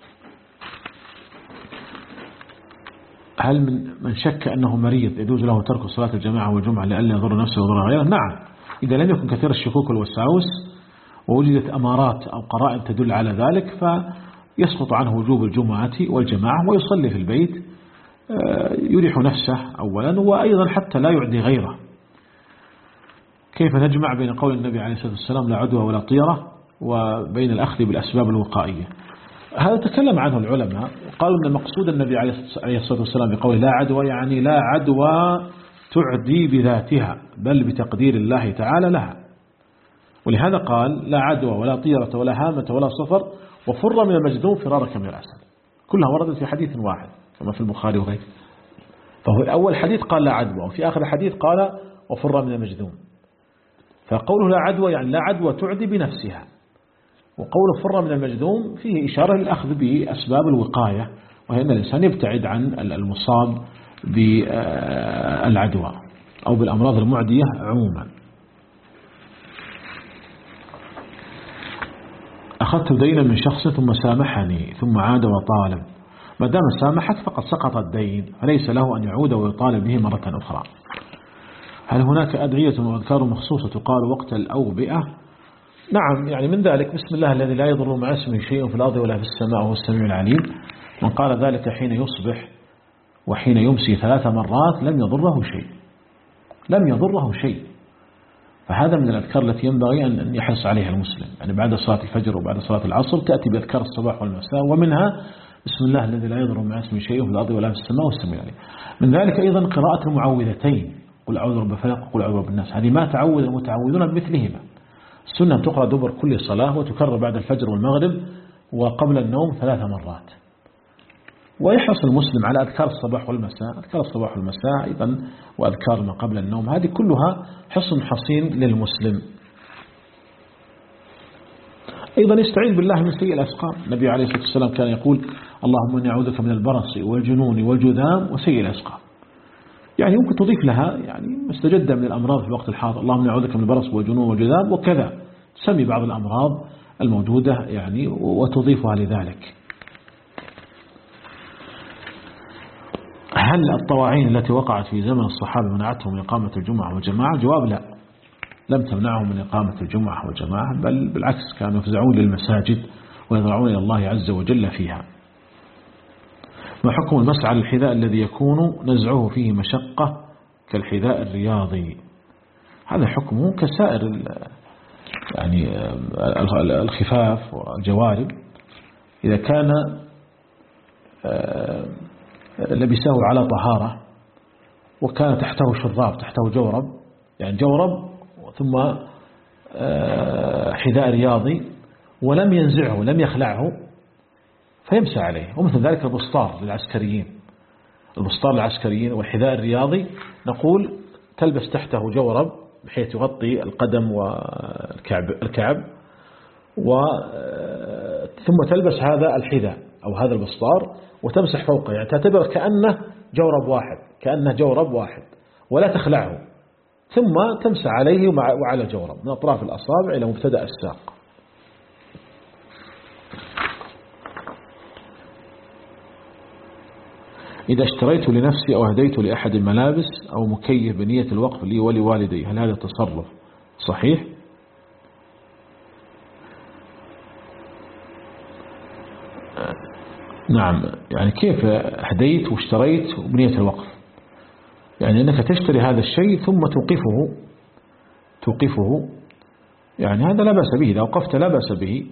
هل من من شك أنه مريض يجوز له ترك صلاة الجماعة والجمعة لئلا يضر نفسه ويضر غيره؟ نعم، إذا لم يكن كثير الشكوك والوساوس ووجدت أمارات أو قرائن تدل على ذلك فيسقط عنه وجوب الجمعة والجماعة ويصلي في البيت، يريح نفسه أولا وأيضا حتى لا يعدي غيره. كيف نجمع بين قول النبي عليه الصلاة والسلام لا عدوى ولا طيرة وبين الأخذ بالأسباب الوقائية؟ هذا تكلم عنه العلماء وقالوا أن المقصود النبي عليه الصلاة والسلام بقول لا عدوى يعني لا عدوى تعدي بذاتها بل بتقدير الله تعالى لها. ولهذا قال لا عدوى ولا طيرة ولا هامة ولا صفر وفر من المجذوم فرارك من الأسد. كلها وردت في حديث واحد كما في البخاري وغيره. فهو الأول حديث قال لا عدوى، وفي آخر الحديث قال وفر من المجذوم. فقوله لا عدوى يعني لا عدوى تعدي بنفسها، وقول فر من المجذوم فيه إشارة للأخذ بأسباب الوقاية، وهي أن الإنسان يبتعد عن المصاب بالعدوى أو بالأمراض المعدية عموما. أخذت دينا من شخص ثم سامحني ثم عاد وطالب، ما دام سامحك فقد سقط الدين فليس له أن يعود ويطالب به مرة أخرى. هل هناك أدعية وأذكار مخصوصة تقال وقت الأوبئة؟ نعم، يعني من ذلك بسم الله الذي لا يضر مع اسمه شيء في الأرض ولا في السماء وهو السميع العليم. من قال ذلك حين يصبح وحين يمسي ثلاث مرات لم يضره شيء، لم يضره شيء. فهذا من الأذكار التي ينبغي أن يحرص عليها المسلم، يعني بعد صلاة الفجر وبعد صلاة العصر تأتي بأذكار الصباح والمساء، ومنها بسم الله الذي لا يضر مع اسمه شيء في الأرض ولا في السماء والسميع العليم. من ذلك أيضا قراءة المعوذتين، قل أعوذ برب الفلق وقل أعوذ برب الناس، هذه ما تعوذ المتعوذون بمثلهما. السنة تقرأ دبر كل صلاة وتكرر بعد الفجر والمغرب وقبل النوم ثلاث مرات. ويحرص المسلم على أذكار الصباح والمساء، أذكار الصباح والمساء أيضا وأذكار ما قبل النوم، هذه كلها حصن حصين للمسلم. أيضا يستعيذ بالله من سيء الأسقام. النبي عليه الصلاة والسلام كان يقول اللهم إني أعوذ بك من البرص والجنون والجذام وسيء الأسقام. يعني ممكن تضيف لها يعني مستجدة من الأمراض في الوقت الحاضر، اللهم إني أعوذ بك من البرص والجنون والجذام، وكذا تسمي بعض الأمراض الموجودة يعني وتضيفها لذلك. هل الطواعين التي وقعت في زمن الصحابة منعتهم من إقامة الجمعة والجماعة؟ الجواب لا، لم تمنعهم من إقامة الجمعة والجماعة، بل بالعكس كانوا يفزعون للمساجد ويضرعون إلى الله عز وجل فيها. ما حكم المسعى للحذاء الذي يكون نزعه فيه مشقة كالحذاء الرياضي؟ هذا حكمه كسائر يعني الخفاف والجوارب، إذا كان لبسه على طهارة وكان تحته شراب تحته جورب، يعني جورب ثم حذاء رياضي ولم ينزعه لم يخلعه فيمسح عليه. ومثل ذلك البسطار للعسكريين، البسطار للعسكريين والحذاء الرياضي نقول تلبس تحته جورب بحيث يغطي القدم والكعب الكعب و ثم تلبس هذا الحذاء أو هذا البسطار وتمسح فوقه، يعني تعتبر كأنه جورب واحد كأنه جورب واحد ولا تخلعه، ثم تمسح عليه وعلى جورب من أطراف الأصابع إلى مبتدأ الساق. إذا اشتريت لنفسي أو هديت لأحد الملابس أو مكيف بنية الوقف لي ولوالدي، هل هذا تصرف صحيح؟ نعم، يعني كيف هديت واشتريت بنية الوقف؟ يعني أنك تشتري هذا الشيء ثم توقفه توقفه يعني هذا لا بأس به، إذا وقفت لا بأس به.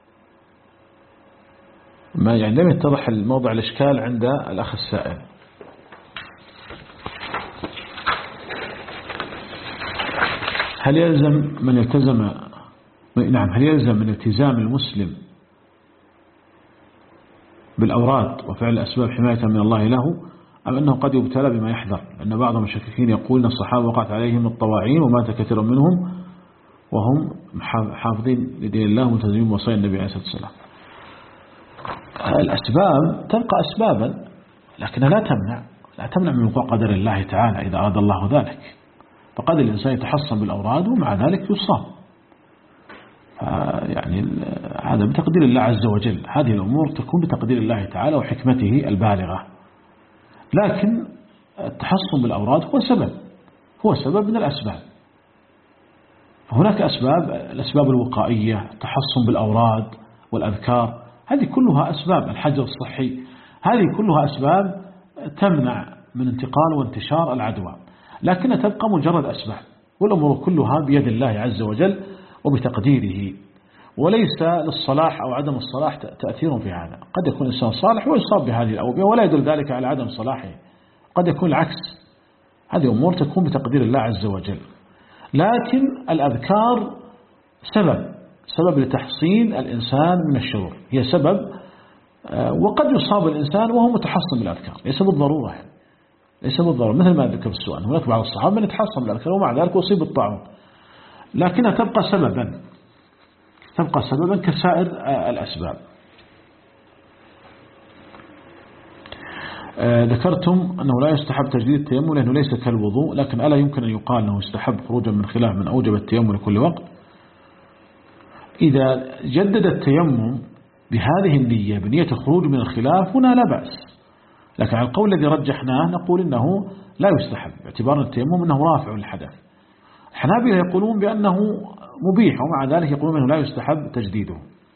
ما يعني لم يتضح الموضع الإشكال عند الأخ السائل. هل يلزم من التزم نعم هل يلزم من التزام المسلم بالأوراد وفعل الأسباب حماية من الله له، أم أنه قد يبتلى بما يحذر؟ لأن بعض المشككين يقول أن الصحابة وقعت عليهم الطواعين ومات كثير منهم وهم حافظين لدين الله ملتزمين بوصايا النبي عليه الصلاة والسلام. الأسباب تبقى أسبابا لكنها لا تمنع لا تمنع من وقوع قدر الله تعالى إذا أراد الله ذلك. فقد الإنسان يتحصن بالأوراد ومع ذلك يصاب، يعني هذا بتقدير الله عز وجل. هذه الأمور تكون بتقدير الله تعالى وحكمته البالغة، لكن التحصن بالأوراد هو سبب هو سبب من الأسباب. هناك أسباب، الأسباب الوقائية، التحصن بالأوراد والأذكار، هذه كلها أسباب، الحجر الصحي، هذه كلها أسباب تمنع من انتقال وانتشار العدوى، لكنها تبقى مجرد أسباب، والأمور كلها بيد الله عز وجل وبتقديره، وليس للصلاح أو عدم الصلاح تأثير في هذا. قد يكون الإنسان صالح ويصاب بهذه الأوبئة ولا يدل ذلك على عدم صلاحه، قد يكون العكس. هذه أمور تكون بتقدير الله عز وجل، لكن الأذكار سبب سبب لتحصين الإنسان من الشرور، هي سبب، وقد يصاب الإنسان وهو متحصن بالأذكار، ليس بالضرورة ليس بالضرورة مثل ما ذكر السؤال. هناك بعض الصحابة من يتحصن بالأذكار ومع ذلك أصيب بالطاعون، لكنها تبقى سببا تبقى سببا كسائر الأسباب. ذكرتم أنه لا يستحب تجديد التيمم لأنه ليس كالوضوء، لكن ألا يمكن أن يقال أنه يستحب خروجا من خلاف من أوجب التيمم لكل وقت؟ إذا جدد التيمم بهذه النية بنية الخروج من الخلاف هنا لا بأس، لكن على القول الذي رجحناه نقول إنه لا يستحب باعتبار التيمم أنه رافع للحدث. الحنابلة يقولون بأنه مبيح ومع ذلك يقولون أنه لا يستحب تجديده.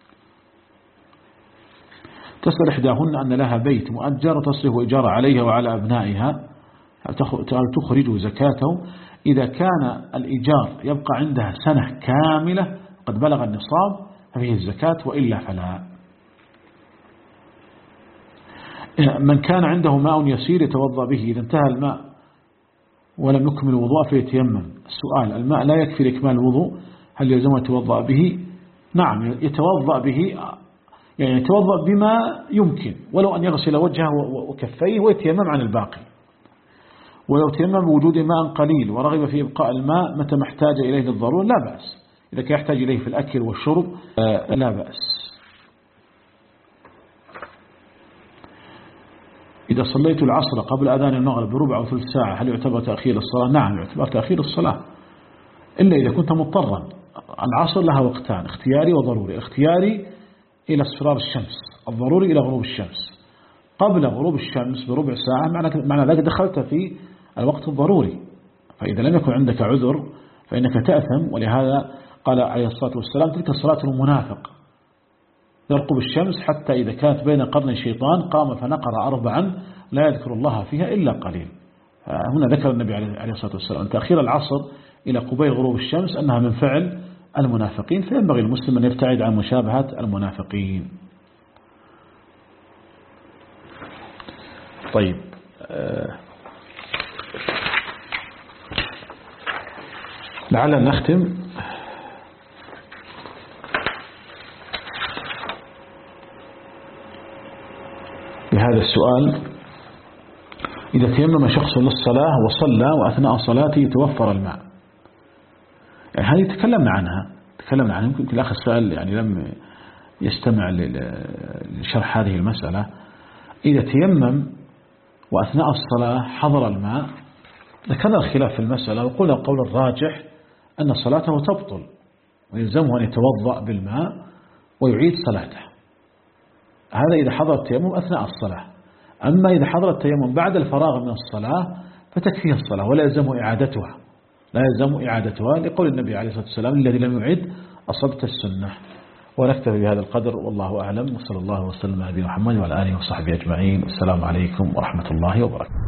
تسأل إحداهن أن لها بيت مؤجر وتصرف إجارة عليها وعلى أبنائها تخرج زكاته، إذا كان الإيجار يبقى عندها سنة كاملة قد بلغ النصاب ففيه الزكاة، وإلا فلا. من كان عنده ماء يسير يتوضأ به، إذا انتهى الماء ولم يكمل الوضوء فيتيمم. السؤال: الماء لا يكفي لإكمال الوضوء، هل يلزمه يتوضأ به؟ نعم يتوضأ به، يعني يتوضأ بما يمكن، ولو أن يغسل وجهه وكفيه ويتيمم عن الباقي. ولو تيمم بوجود ماء قليل ورغب في إبقاء الماء متى ما احتاج إليه للضرورة لا بأس، إذا كان يحتاج إليه في الأكل والشرب لا بأس. إذا صليت العصر قبل أذان المغرب بربع أو ثلث ساعة هل يعتبر تأخير الصلاة؟ نعم يعتبر تأخير الصلاة، إلا إذا كنت مضطرا. العصر لها وقتان، اختياري وضروري. اختياري إلى اصفرار الشمس، الضروري إلى غروب الشمس. قبل غروب الشمس بربع ساعة معنى ذلك دخلت في الوقت الضروري، فإذا لم يكن عندك عذر فإنك تأثم. ولهذا قال عليه الصلاة والسلام: تلك صلاة المنافق، يرقب الشمس حتى إذا كانت بين قرن الشيطان قام فنقر أربعا لا يذكر الله فيها إلا قليل. هنا ذكر النبي عليه الصلاة والسلام تأخير العصر إلى قبيل غروب الشمس أنها من فعل المنافقين، فينبغي المسلم أن يبتعد عن مشابهة المنافقين. طيب، لعلنا نختم بهذا السؤال: إذا تيمم شخص للصلاة وصلى وأثناء صلاته يتوفر الماء، يعني هذه تكلمنا عنها تكلمنا عنها يمكن الأخ السائل يعني لم يستمع لشرح هذه المسألة. إذا تيمم وأثناء الصلاة حضر الماء ذكرنا الخلاف في المسألة، وقلنا القول الراجح أن صلاته تبطل ويلزمه أن يتوضأ بالماء ويعيد صلاته. هذا إذا حضر التيمم أثناء الصلاة. أما إذا حضر التيمم بعد الفراغ من الصلاة فتكفيه الصلاة ولا يلزم إعادتها لا يلزم إعادتها لقول النبي عليه الصلاة والسلام الذي لم يعد أصبت السنة. ونكتفي بهذا القدر والله أعلم، وصلى الله وسلم على نبينا محمد وعلى آله وصحبه أجمعين. والسلام عليكم ورحمة الله وبركاته.